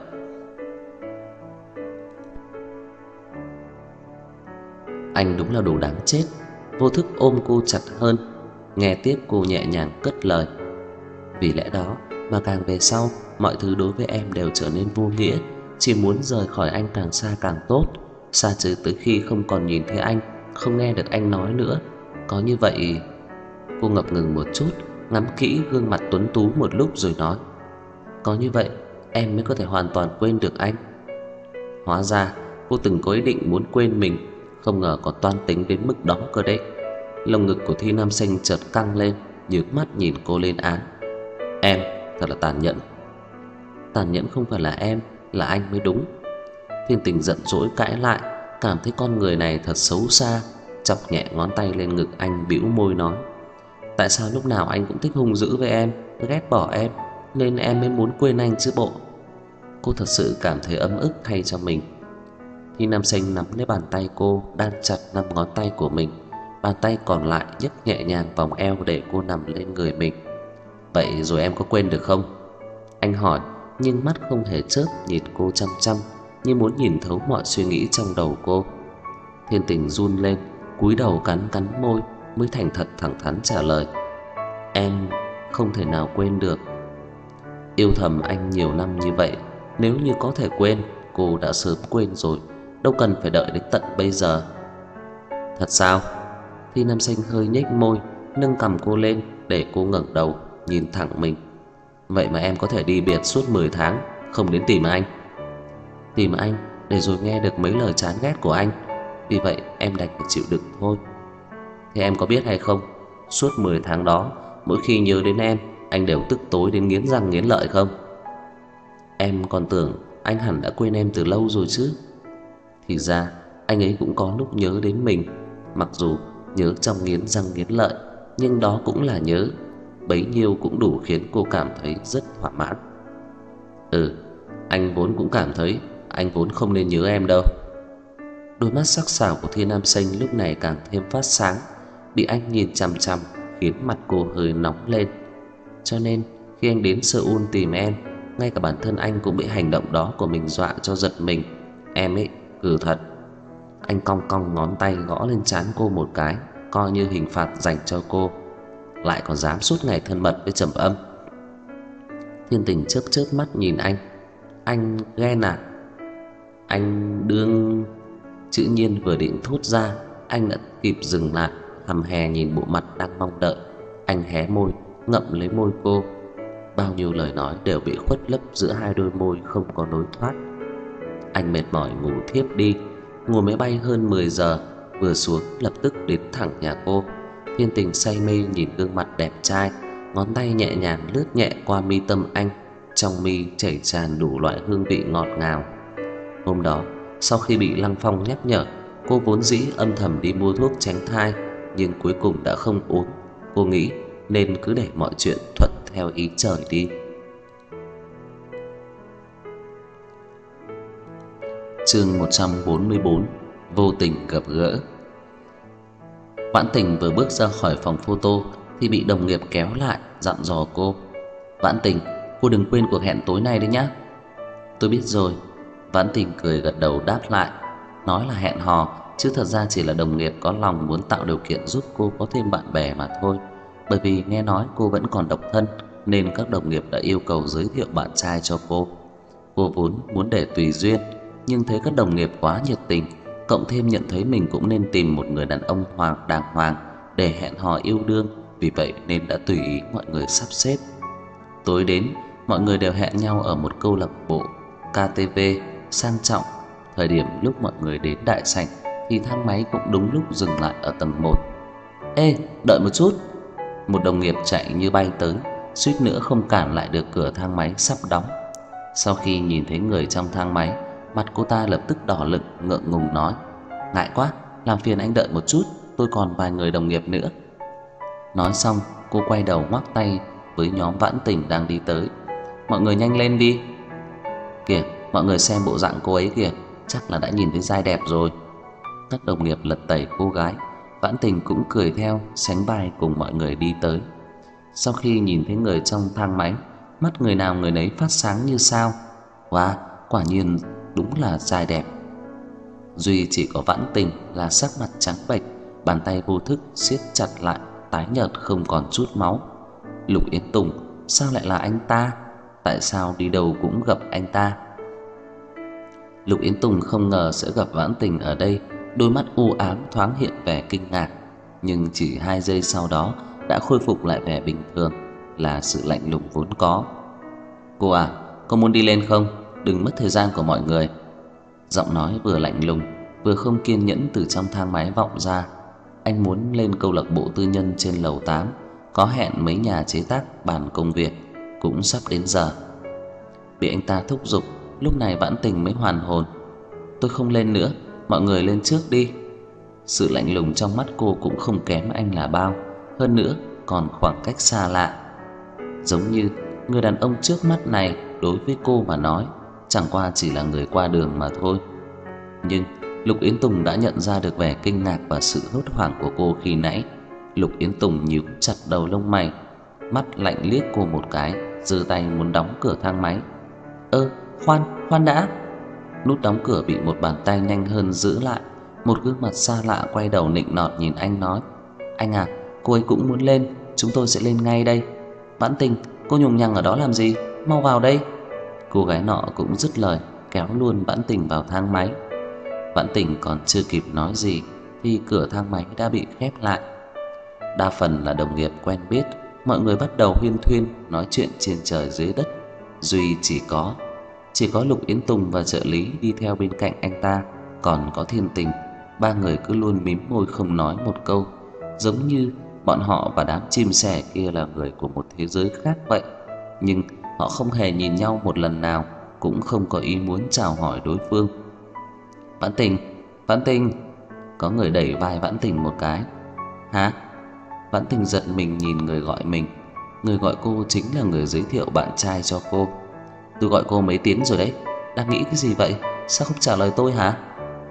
Anh đúng là đồ đáng chết. Vô thức ôm cô chặt hơn, nghe tiếp cô nhẹ nhàng cất lời. Vì lẽ đó mà càng về sau, mọi thứ đối với em đều trở nên vô nghĩa, chỉ muốn rời khỏi anh càng xa càng tốt, xa chứ tới khi không còn nhìn thấy anh, không nghe được anh nói nữa. Có như vậy. Cô ngập ngừng một chút, ngắm kỹ gương mặt tuấn tú một lúc rồi nói. Có như vậy em mới có thể hoàn toàn quên được anh. Hóa ra cô từng có ý định muốn quên mình, không ngờ còn toan tính đến mức đó cơ đấy. Lồng ngực của Thi Nam Sinh chợt căng lên, nhướng mắt nhìn cô lên án. Em thật là tàn nhẫn. Tàn nhẫn không phải là em, là anh mới đúng. Thiên Tình giận dỗi cãi lại, cảm thấy con người này thật xấu xa, chọc nhẹ ngón tay lên ngực anh, bĩu môi nói. Tại sao lúc nào anh cũng thích hung dữ với em, ghét bỏ em, nên em mới muốn quên anh chứ bộ. Cô thật sự cảm thấy ấm ức thay cho mình. Thi Nam Sinh nắm lấy bàn tay cô, đan chặt 5 ngón tay của mình, bàn tay còn lại nhấc nhẹ nhàng vòng eo để cô nằm lên người mình. Vậy rồi em có quên được không? Anh hỏi, nhưng mắt không hề chớp nhìn cô chăm chăm, như muốn nhìn thấu mọi suy nghĩ trong đầu cô. Thiên Tình run lên, cúi đầu cắn cắn môi, mới thành thật thẳng thắn trả lời. Em không thể nào quên được. Yêu thầm anh nhiều năm như vậy, nếu như có thể quên, cô đã sớm quên rồi, đâu cần phải đợi đến tận bây giờ. Thật sao? Thi Nam Sinh hơi nhếch môi, nâng cằm cô lên để cô ngẩng đầu nhìn thẳng mình. Vậy mà em có thể đi biệt suốt 10 tháng, không đến tìm anh. Tìm anh để rồi nghe được mấy lời chán ghét của anh, vì vậy em đành phải chịu đựng thôi. Thế em có biết hay không, suốt 10 tháng đó, mỗi khi nhớ đến em, anh đều tức tối đến nghiến răng nghiến lợi không? Em còn tưởng anh hẳn đã quên em từ lâu rồi chứ. Thì ra anh ấy cũng có lúc nhớ đến mình, mặc dù nhớ trong nghiến răng nghiến lợi, nhưng đó cũng là nhớ, bấy nhiêu cũng đủ khiến cô cảm thấy rất thỏa mãn. Anh vốn cũng cảm thấy anh vốn không nên nhớ em đâu. Đôi mắt sắc sảo của Thiên Nam Sinh lúc này càng thêm phát sáng, bị anh nhìn chằm chằm khiến mặt cô hơi nóng lên. Cho nên khi anh đến Seoul tìm em, ngay cả bản thân anh cũng bị hành động đó của mình dọa cho giật mình. Em ấy cừ thật. Anh cong cong ngón tay gõ lên trán cô một cái, coi như hình phạt dành cho cô. Lại còn dám suốt ngày thân mật với Trầm Âm. Thiên Tình chớp chớp mắt nhìn anh. Anh ghen à? Anh đương... Chữ Nhiên vừa định thốt ra, anh đã kịp dừng lại, hầm hè nhìn bộ mặt đang mong đợi. Anh hé môi, ngậm lấy môi cô. Bao nhiêu lời nói đều bị khuất lấp giữa hai đôi môi không có lối thoát. Anh mệt mỏi ngủ thiếp đi. Ngồi máy bay hơn 10 giờ, vừa xuống lập tức đến thẳng nhà cô. Thiên Tình say mê nhìn gương mặt đẹp trai, ngón tay nhẹ nhàng lướt nhẹ qua mi tâm anh, trong mi chảy tràn đủ loại hương vị ngọt ngào. Hôm đó, sau khi bị Lăng Phong nhắc nhở, cô vốn dĩ âm thầm đi mua thuốc tránh thai, nhưng cuối cùng đã không uống. Cô nghĩ nên cứ để mọi chuyện thuận theo ý trời đi. Chương 144: vô tình gặp gỡ. Vãn Tình vừa bước ra khỏi phòng photo thì bị đồng nghiệp kéo lại dặn dò cô: "Vãn Tình, cô đừng quên cuộc hẹn tối nay đấy nhá." "Tôi biết rồi." Vãn Tình cười gật đầu đáp lại, nói là hẹn hò chứ thật ra chỉ là đồng nghiệp có lòng muốn tạo điều kiện giúp cô có thêm bạn bè mà thôi. Bởi vì nghe nói cô vẫn còn độc thân nên các đồng nghiệp đã yêu cầu giới thiệu bạn trai cho cô. Cô vốn muốn để tùy duyên, nhưng thấy các đồng nghiệp quá nhiệt tình, cộng thêm nhận thấy mình cũng nên tìm một người đàn ông đàng hoàng để hẹn hò yêu đương, vì vậy nên đã tùy ý mọi người sắp xếp. Tối đến, mọi người đều hẹn nhau ở một câu lạc bộ KTV sang trọng. Thời điểm lúc mọi người đến đại sảnh thì thang máy cũng đúng lúc dừng lại ở tầng 1. "Ê, đợi một chút." Một đồng nghiệp chạy như bay tới, suýt nữa không cản lại được cửa thang máy sắp đóng. Sau khi nhìn thấy người trong thang máy, mặt cô ta lập tức đỏ lựng, ngượng ngùng nói: "Ngại quá, làm phiền anh đợi một chút, tôi còn vài người đồng nghiệp nữa." Nói xong, cô quay đầu ngoắc tay với nhóm Vãn Tình đang đi tới: "Mọi người nhanh lên đi." "Kìa, mọi người xem bộ dạng cô ấy kìa, chắc là đã nhìn thấy giai đẹp rồi." Các đồng nghiệp lật tẩy cô gái, Vãn Tình cũng cười theo, sánh vai cùng mọi người đi tới. Sau khi nhìn thấy người trong thang máy, mắt người nào người nấy phát sáng như sao. Wow, quả nhiên đúng là giai đẹp. Duy chỉ có Vãn Tình là sắc mặt trắng bệch, bàn tay vô thức siết chặt lại, tái nhợt không còn chút máu. Lục Yến Tùng, sao lại là anh ta? Tại sao đi đâu cũng gặp anh ta? Lục Yến Tùng không ngờ sẽ gặp Vãn Tình ở đây, đôi mắt u ám thoáng hiện vẻ kinh ngạc, nhưng chỉ 2 giây sau đó đã khôi phục lại vẻ bình thường, là sự lạnh lùng vốn có. "Cô à, có muốn đi lên không? Đừng mất thời gian của mọi người." Giọng nói vừa lạnh lùng, vừa không kiên nhẫn từ trong thang máy vọng ra. Anh muốn lên câu lạc bộ tư nhân trên lầu 8, có hẹn mấy nhà chế tác bàn công việc, cũng sắp đến giờ. Bị anh ta thúc giục, lúc này Vãn Tình mới hoàn hồn. "Tôi không lên nữa, mọi người lên trước đi." Sự lạnh lùng trong mắt cô cũng không kém anh là bao, hơn nữa còn khoảng cách xa lạ. Giống như người đàn ông trước mắt này đối với cô mà nói chẳng qua chỉ là người qua đường mà thôi. Nhưng Lục Yến Tùng đã nhận ra được vẻ kinh ngạc và sự hốt hoảng của cô khi nãy. Lục Yến Tùng nhíu chặt đầu lông mày, mắt lạnh liếc cô một cái, giơ tay muốn đóng cửa thang máy. Khoan đã." Nút đóng cửa bị một bàn tay nhanh hơn giữ lại. Một gương mặt xa lạ quay đầu nịnh nọt nhìn anh nói: "Anh à, cô ấy cũng muốn lên, chúng tôi sẽ lên ngay đây." "Vãn Tình, cô nhùng nhằng ở đó làm gì? Mau vào đây." Cô gái nọ cũng dứt lời, kéo luôn Vãn Tình vào thang máy. Vãn Tình còn chưa kịp nói gì thì cửa thang máy đã bị khép lại. Đa phần là đồng nghiệp quen biết, mọi người bắt đầu huyên thuyên nói chuyện trên trời dưới đất. Duy chỉ có Lục Yến Tùng và trợ lý đi theo bên cạnh anh ta, còn có Thiên Tình. Ba người cứ luôn mím môi không nói một câu, giống như bọn họ và đám chim sẻ kia là người của một thế giới khác vậy. Nhưng họ không hề nhìn nhau một lần nào, cũng không có ý muốn chào hỏi đối phương. "Vãn Tình, Vãn Tình." Có người đẩy vai Vãn Tình một cái. "Hả?" Vãn Tình giật mình nhìn người gọi mình. Người gọi cô chính là người giới thiệu bạn trai cho cô. "Tôi gọi cô mấy tiếng rồi đấy, đang nghĩ cái gì vậy? Sao không trả lời tôi hả?"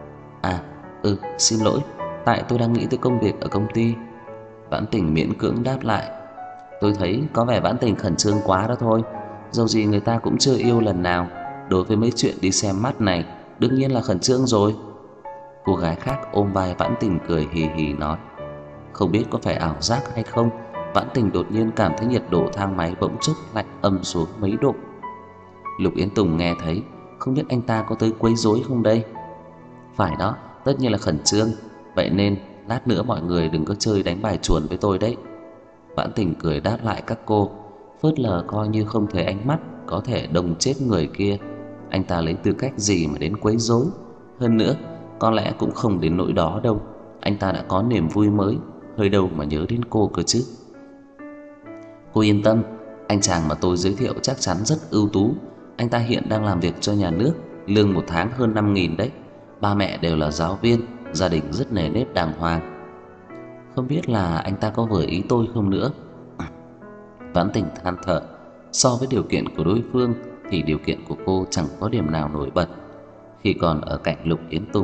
Xin lỗi, tại tôi đang nghĩ tới công việc ở công ty." Vãn Tình miễn cưỡng đáp lại. "Tôi thấy có vẻ Vãn Tình khẩn trương quá đó thôi. Dầu gì người ta cũng chưa yêu lần nào, đối với mấy chuyện đi xem mắt này, đương nhiên là khẩn trương rồi." Cô gái khác ôm vai Vãn Tình cười hì hì nói. Không biết có phải ảo giác hay không, Vãn Tình đột nhiên cảm thấy nhiệt độ thang máy bỗng chốc lạnh âm xuống mấy độ. Lục Yến Tùng nghe thấy, không biết anh ta có tới quấy rối không đây. "Phải đó, tất nhiên là khẩn trương, vậy nên lát nữa mọi người đừng có chơi đánh bài chuồn với tôi đấy." Vãn Tình cười đáp lại các cô, phớt lờ coi như không thấy ánh mắt có thể đông chết người kia. Anh ta lấy tư cách gì mà đến quấy rối? Hơn nữa, có lẽ cũng không đến nỗi đó đâu. Anh ta đã có niềm vui mới, hơi đâu mà nhớ đến cô cơ chứ. "Cô yên tâm, anh chàng mà tôi giới thiệu chắc chắn rất ưu tú. Anh ta hiện đang làm việc cho nhà nước, lương một tháng hơn 5.000 đấy. Ba mẹ đều là giáo viên, gia đình rất nề nếp đàng hoàng." Không biết là anh ta có vừa ý tôi không nữa. Vãn Tình than thở, so với điều kiện của đối phương thì điều kiện của cô chẳng có điểm nào nổi bật. Khi còn ở cạnh Lục Yến Tùng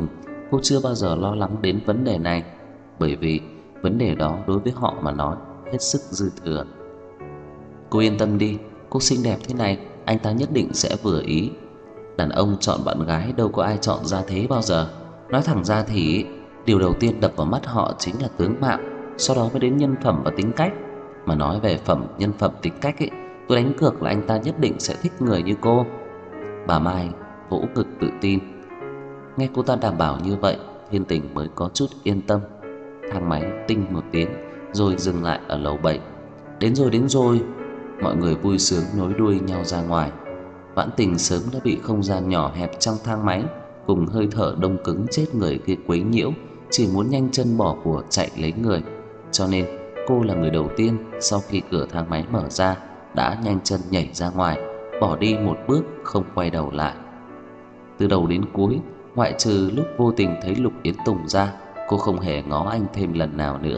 Cô chưa bao giờ lo lắng đến vấn đề này, bởi vì vấn đề đó đối với họ mà nói hết sức dư thừa. Cô yên tâm đi, cô xinh đẹp thế này, anh ta nhất định sẽ vừa ý. Đàn ông chọn bạn gái đâu có ai chọn gia thế bao giờ. Nói thẳng ra thì điều đầu tiên đập vào mắt họ chính là tướng mạo, sau đó mới đến nhân phẩm và tính cách. Mà nói về nhân phẩm tính cách ấy, tôi đánh cược là anh ta nhất định sẽ thích người như cô. Bà Mai vỗ ngực tự tin. Nghe cô ta đảm bảo như vậy, Thiên Tình mới có chút yên tâm. Thang máy tinh một tiếng rồi dừng lại ở lầu 7. Đến rồi. Mọi người vui sướng nối đuôi nhau ra ngoài. Vãn Tình sớm đã bị không gian nhỏ hẹp trong thang máy cùng hơi thở đông cứng chết người kia quấy nhiễu, chỉ muốn nhanh chân bỏ của chạy lấy người. Cho nên cô là người đầu tiên sau khi cửa thang máy mở ra đã nhanh chân nhảy ra ngoài, bỏ đi một bước không quay đầu lại. Từ đầu đến cuối, ngoại trừ lúc vô tình thấy Lục Yến Tùng ra, cô không hề ngó anh thêm lần nào nữa.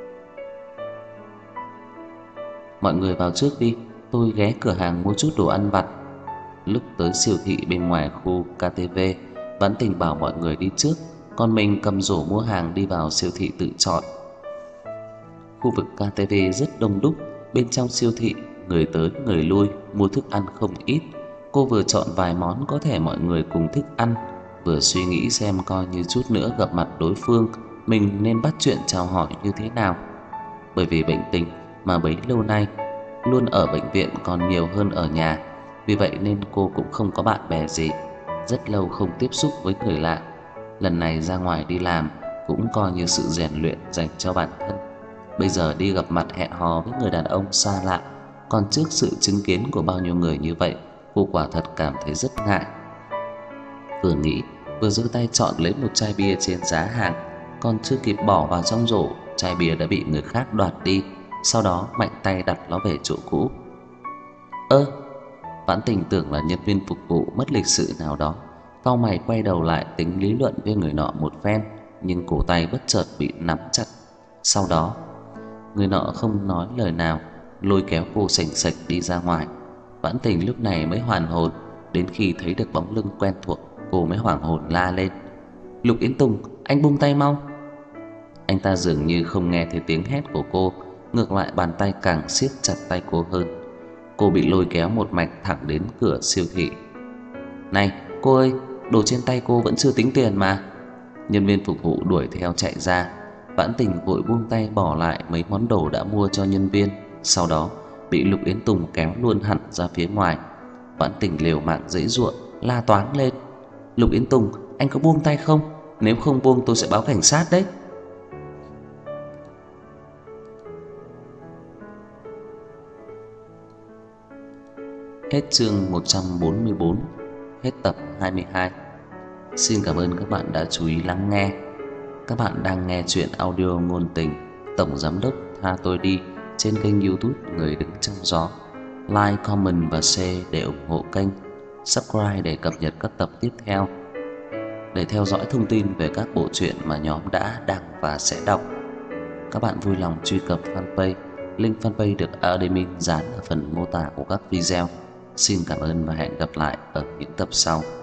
Mọi người vào trước đi, tôi ghé cửa hàng mua chút đồ ăn vặt. Lúc tới siêu thị bên ngoài khu KTV, Vãn Tình bảo mọi người đi trước, còn mình cầm rổ mua hàng đi vào siêu thị tự chọn. Khu vực KTV rất đông đúc, bên trong siêu thị người tới người lui, mua thức ăn không ít. Cô vừa chọn vài món có thể mọi người cùng thích ăn, vừa suy nghĩ xem coi như chút nữa gặp mặt đối phương mình nên bắt chuyện chào hỏi như thế nào. Bởi vì bệnh tình mà bấy lâu nay luôn ở bệnh viện còn nhiều hơn ở nhà, vì vậy nên cô cũng không có bạn bè gì, rất lâu không tiếp xúc với người lạ. Lần này ra ngoài đi làm cũng coi như sự rèn luyện dành cho bản thân. Bây giờ đi gặp mặt hẹn hò với người đàn ông xa lạ, còn trước sự chứng kiến của bao nhiêu người như vậy, cô quả thật cảm thấy rất ngại. Vừa nghĩ, vừa giơ tay chọn lấy một chai bia trên giá hàng, còn chưa kịp bỏ vào trong rổ, chai bia đã bị người khác đoạt đi, sau đó mạnh tay đặt nó về chỗ cũ. Vãn Tình tưởng là nhân viên phục vụ mất lịch sự nào đó, cau mày quay đầu lại tính lý luận với người nọ một phen, nhưng cổ tay bất chợt bị nắm chặt. Sau đó, người nọ không nói lời nào, lôi kéo cô sành sạch đi ra ngoài. Vãn Tình lúc này mới hoàn hồn, đến khi thấy được bóng lưng quen thuộc, cô mới hoảng hồn la lên: "Lục Yến Tùng, anh buông tay mau!" Anh ta dường như không nghe thấy tiếng hét của cô, ngược lại bàn tay càng siết chặt tay cô hơn. Cô bị lôi kéo một mạch thẳng đến cửa siêu thị. "Này, cô ơi, đồ trên tay cô vẫn chưa tính tiền mà." Nhân viên phục vụ đuổi theo chạy ra. Vãn Tình vội buông tay bỏ lại mấy món đồ đã mua cho nhân viên, sau đó bị Lục Yến Tùng kéo luôn hẳn ra phía ngoài. Vãn Tình liều mạng giãy giụa, la toáng lên: "Lục Yến Tùng, anh có buông tay không? Nếu không buông tôi sẽ báo cảnh sát đấy." Hết chương 144, hết tập 22. Xin cảm ơn các bạn đã chú ý lắng nghe. Các bạn đang nghe truyện audio ngôn tình Tổng giám đốc tha tôi đi trên kênh YouTube Người đứng trong gió. Like, comment và share để ủng hộ kênh. Subscribe để cập nhật các tập tiếp theo. Để theo dõi thông tin về các bộ truyện mà nhóm đã, đang và sẽ đọc, các bạn vui lòng truy cập fanpage. Link fanpage được admin dán ở phần mô tả của các video. Xin cảm ơn và hẹn gặp lại ở những tập sau.